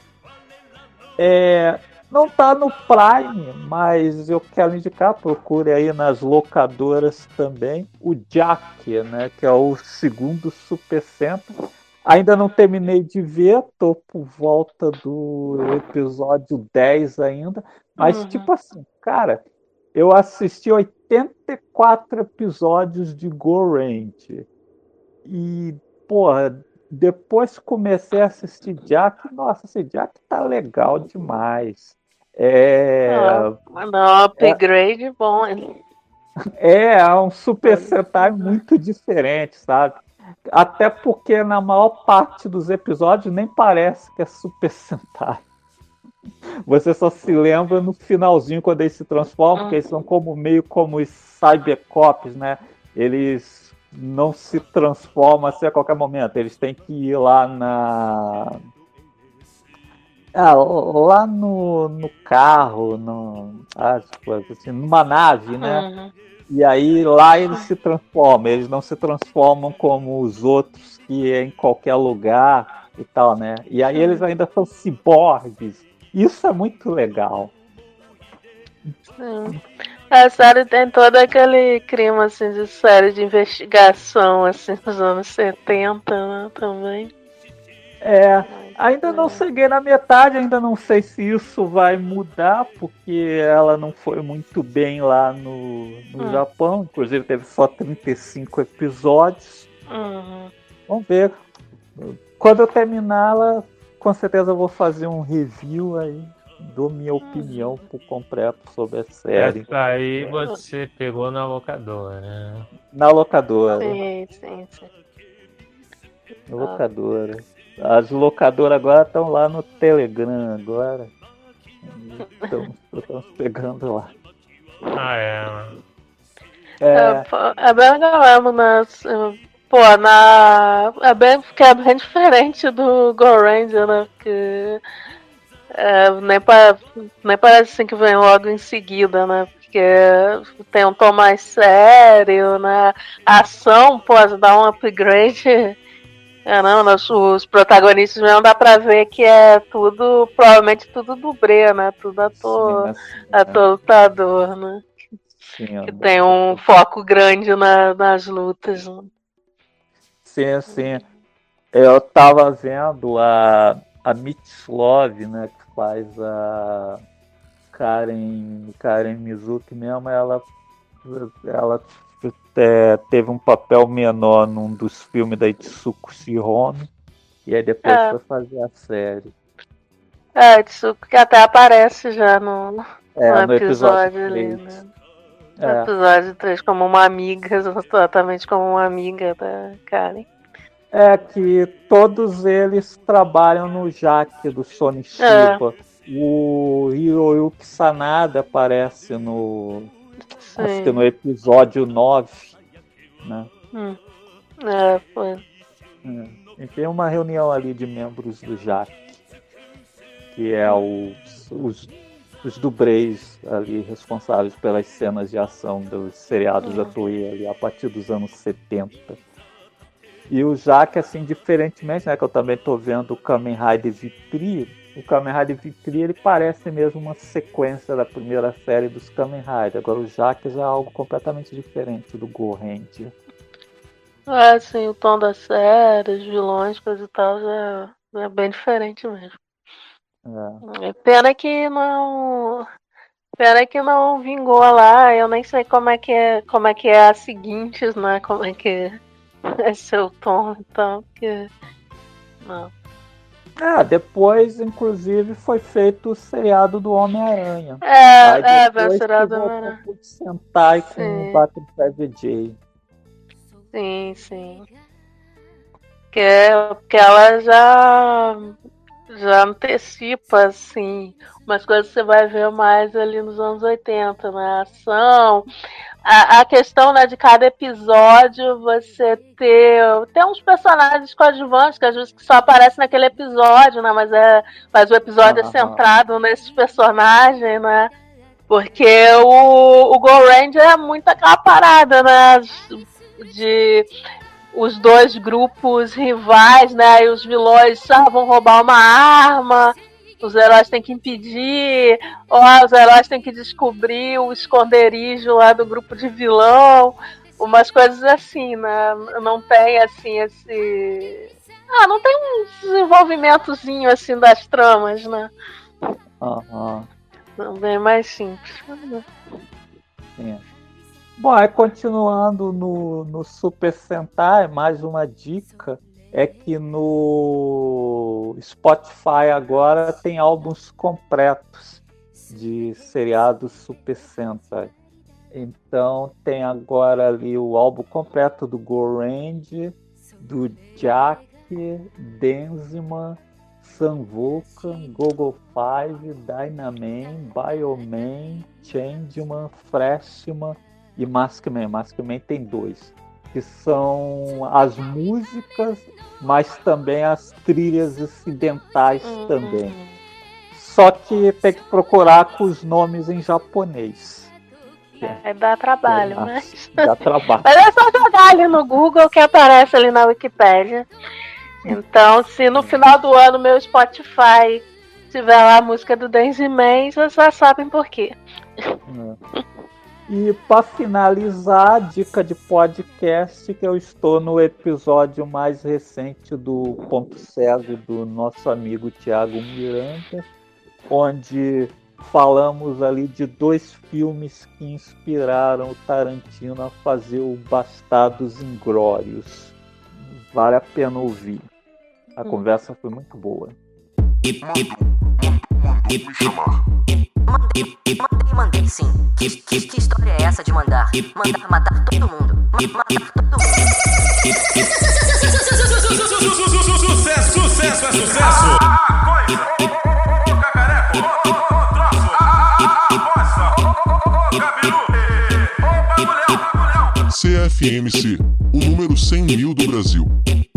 É... Não tá no Prime, mas eu quero indicar, procure aí nas locadoras também, o Jack, né, que é o segundo Super Sentai. Ainda não terminei de ver, tô por volta do episódio dez ainda, mas Uhum. tipo assim, cara, eu assisti oitenta e quatro episódios de Go Range e, porra, depois comecei a assistir Jack, nossa, esse Jack tá legal demais. É, Ah, não, upgrade bom. Hein? é, é um Super Sentai muito diferente, sabe? Até porque na maior parte dos episódios nem parece que é Super Sentai. Você só se lembra no finalzinho quando eles se transformam, porque eles são como meio como os Cybercops, né? Eles não se transformam assim a qualquer momento. Eles têm que ir lá na. Ah, lá no, no carro, no, ah, assim, numa nave, né? Uhum. E aí lá eles se transformam. Eles não se transformam como os outros que é em qualquer lugar e tal, né? E aí eles ainda são ciborgues. Isso é muito legal. Sim. A série tem todo aquele clima assim, de série de investigação assim, dos anos setenta, né, também. É, ainda não cheguei na metade, ainda não sei se isso vai mudar, porque ela não foi muito bem lá no, no hum. Japão, inclusive teve só trinta e cinco episódios. Uhum. Vamos ver. Quando eu terminá-la, com certeza eu vou fazer um review aí dou minha opinião por completo sobre a série. Essa aí você pegou na locadora, né? Na locadora. Sim, sim, sim. Na locadora. As locadoras agora estão lá no Telegram agora. Estamos pegando lá. Ah, é. É, é bem legal, mas pô, na é bem, porque é bem diferente do Go Ranger, né? Porque é, nem, pa, nem parece assim que vem logo em seguida, né? Porque tem um tom mais sério, né? A ação pode dar um upgrade. É, não, os, os protagonistas mesmo dá pra ver que é tudo, provavelmente tudo dublê, né? Tudo ator, sim, assim, ator lutador, né? Sim, que tem um foco grande na, nas lutas. Né? Sim, sim. Eu tava vendo a, a Mitslove, né, que faz a Karen, Karen Mizuki mesmo, ela, ela é, teve um papel menor num dos filmes da Itsuko Shihome, e aí depois é. foi fazer a série. É, Itsuko que até aparece já no, é, no episódio, episódio ali, né? No é. episódio três, como uma amiga, exatamente como uma amiga da Karen. É que todos eles trabalham no Jaque do Sony Shiba. É. O Hiroyuki Sanada aparece no... Sim. Acho que no episódio nove, né? Hum. É, foi. É. E tem uma reunião ali de membros do Jaque, que é os, os, os dublês ali responsáveis pelas cenas de ação dos seriados hum. da Toei ali a partir dos anos setenta. E o Jaque, assim, diferentemente, né, que eu também tô vendo o Kamen Rider Vitri, o Kamen Rider Vitri, ele parece mesmo uma sequência da primeira série dos Kamen Rider. Agora o Jaque já é algo completamente diferente do Go Ranger. É, sim, o tom da série, os vilões, coisa e tal, já é bem diferente mesmo. É. Pena que não... Pena que não vingou lá, eu nem sei como é que é, como é, que é a seguintes, né, como é que é. É seu tom, então, que... Não. Ah, depois, inclusive, foi feito o seriado do Homem-Aranha. É, é, o seriado do Homem-Aranha. Sentai com o Butterfly V J. Sim, sim. Porque, porque ela já... Já antecipa, assim, umas coisas que você vai ver mais ali nos anos oitenta, né? A ação... A, a questão, né, de cada episódio você ter, ter uns personagens coadjuvantes que às vezes só aparecem naquele episódio, né, mas, é, mas o episódio ah, é centrado ah. nesses personagens, né, porque o, o Go Ranger é muito aquela parada, né, de os dois grupos rivais, né, e os vilões ah, vão roubar uma arma, os heróis têm que impedir, ou os heróis têm que descobrir o esconderijo lá do grupo de vilão, umas coisas assim, né? Não tem assim esse... Ah, não tem um desenvolvimentozinho assim das tramas, né? Aham. Uhum. Bem mais simples. Sim. Bom, aí continuando no, no Super Sentai, mais uma dica... é que no Spotify agora tem álbuns completos de seriados Super Sentai. Então tem agora ali o álbum completo do Go Ranger, do Jack, Denzima, Sun Vulcan, Gogo Five, Dynaman, Bioman, Changeman, Freshman e Maskman. Maskman tem dois. Que são as músicas, mas também as trilhas incidentais uhum. também. Só que tem que procurar com os nomes em japonês. É, dá trabalho, é, mas... Dá trabalho. Mas é só jogar ali no Google que aparece ali na Wikipédia. Então, se no final do ano meu Spotify tiver lá a música do Denzman, vocês já sabem por quê. É. E para finalizar, dica de podcast, que eu estou no episódio mais recente do Ponto Cego do nosso amigo Thiago Miranda, onde falamos ali de dois filmes que inspiraram o Tarantino a fazer o Bastardos Inglórios. Vale a pena ouvir. A hum. conversa foi muito boa. me chamar. Mandei, mandei, mandei sim. Que, que, que história é essa de mandar? Mandar matar todo mundo. Matar todo mundo. Sucesso, sucesso é sucesso. C F M C, o número cem mil do Brasil.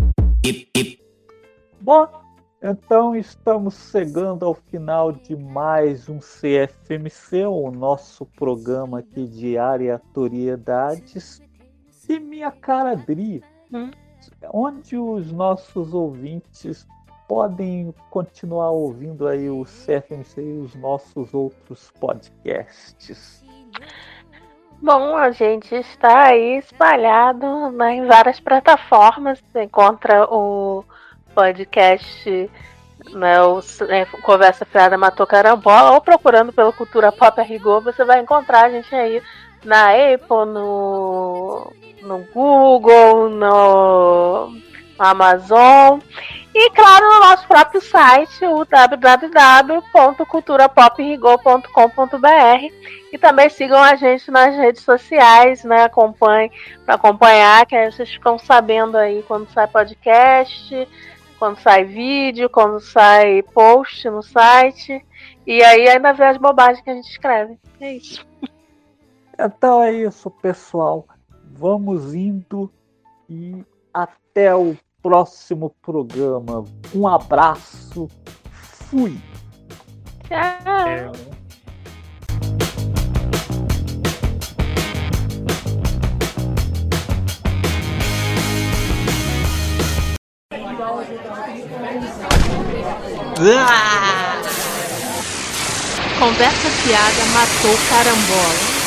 Bom, então estamos chegando ao final de mais um C F M C, o nosso programa aqui de aleatoriedades. E minha cara Dri, hum? onde os nossos ouvintes podem continuar ouvindo aí o C F M C e os nossos outros podcasts? Bom, a gente está aí espalhado, né, em várias plataformas. Você encontra o podcast, né, o é, Conversa Fiada Matou Carambola, ou procurando pelo Cultura Pop Rigor, você vai encontrar a gente aí na Apple, no, no Google, no Amazon e, claro, no nosso próprio site, o w w w ponto cultura pop rigor ponto com ponto b r. E também sigam a gente nas redes sociais, né? Acompanhem para acompanhar, que aí vocês ficam sabendo aí quando sai podcast, quando sai vídeo, quando sai post no site. E aí ainda vê as bobagens que a gente escreve. É isso. Então é isso, pessoal. Vamos indo e até o próximo programa. Um abraço. Fui. Tchau. Conversa Fiada Matou Carambola.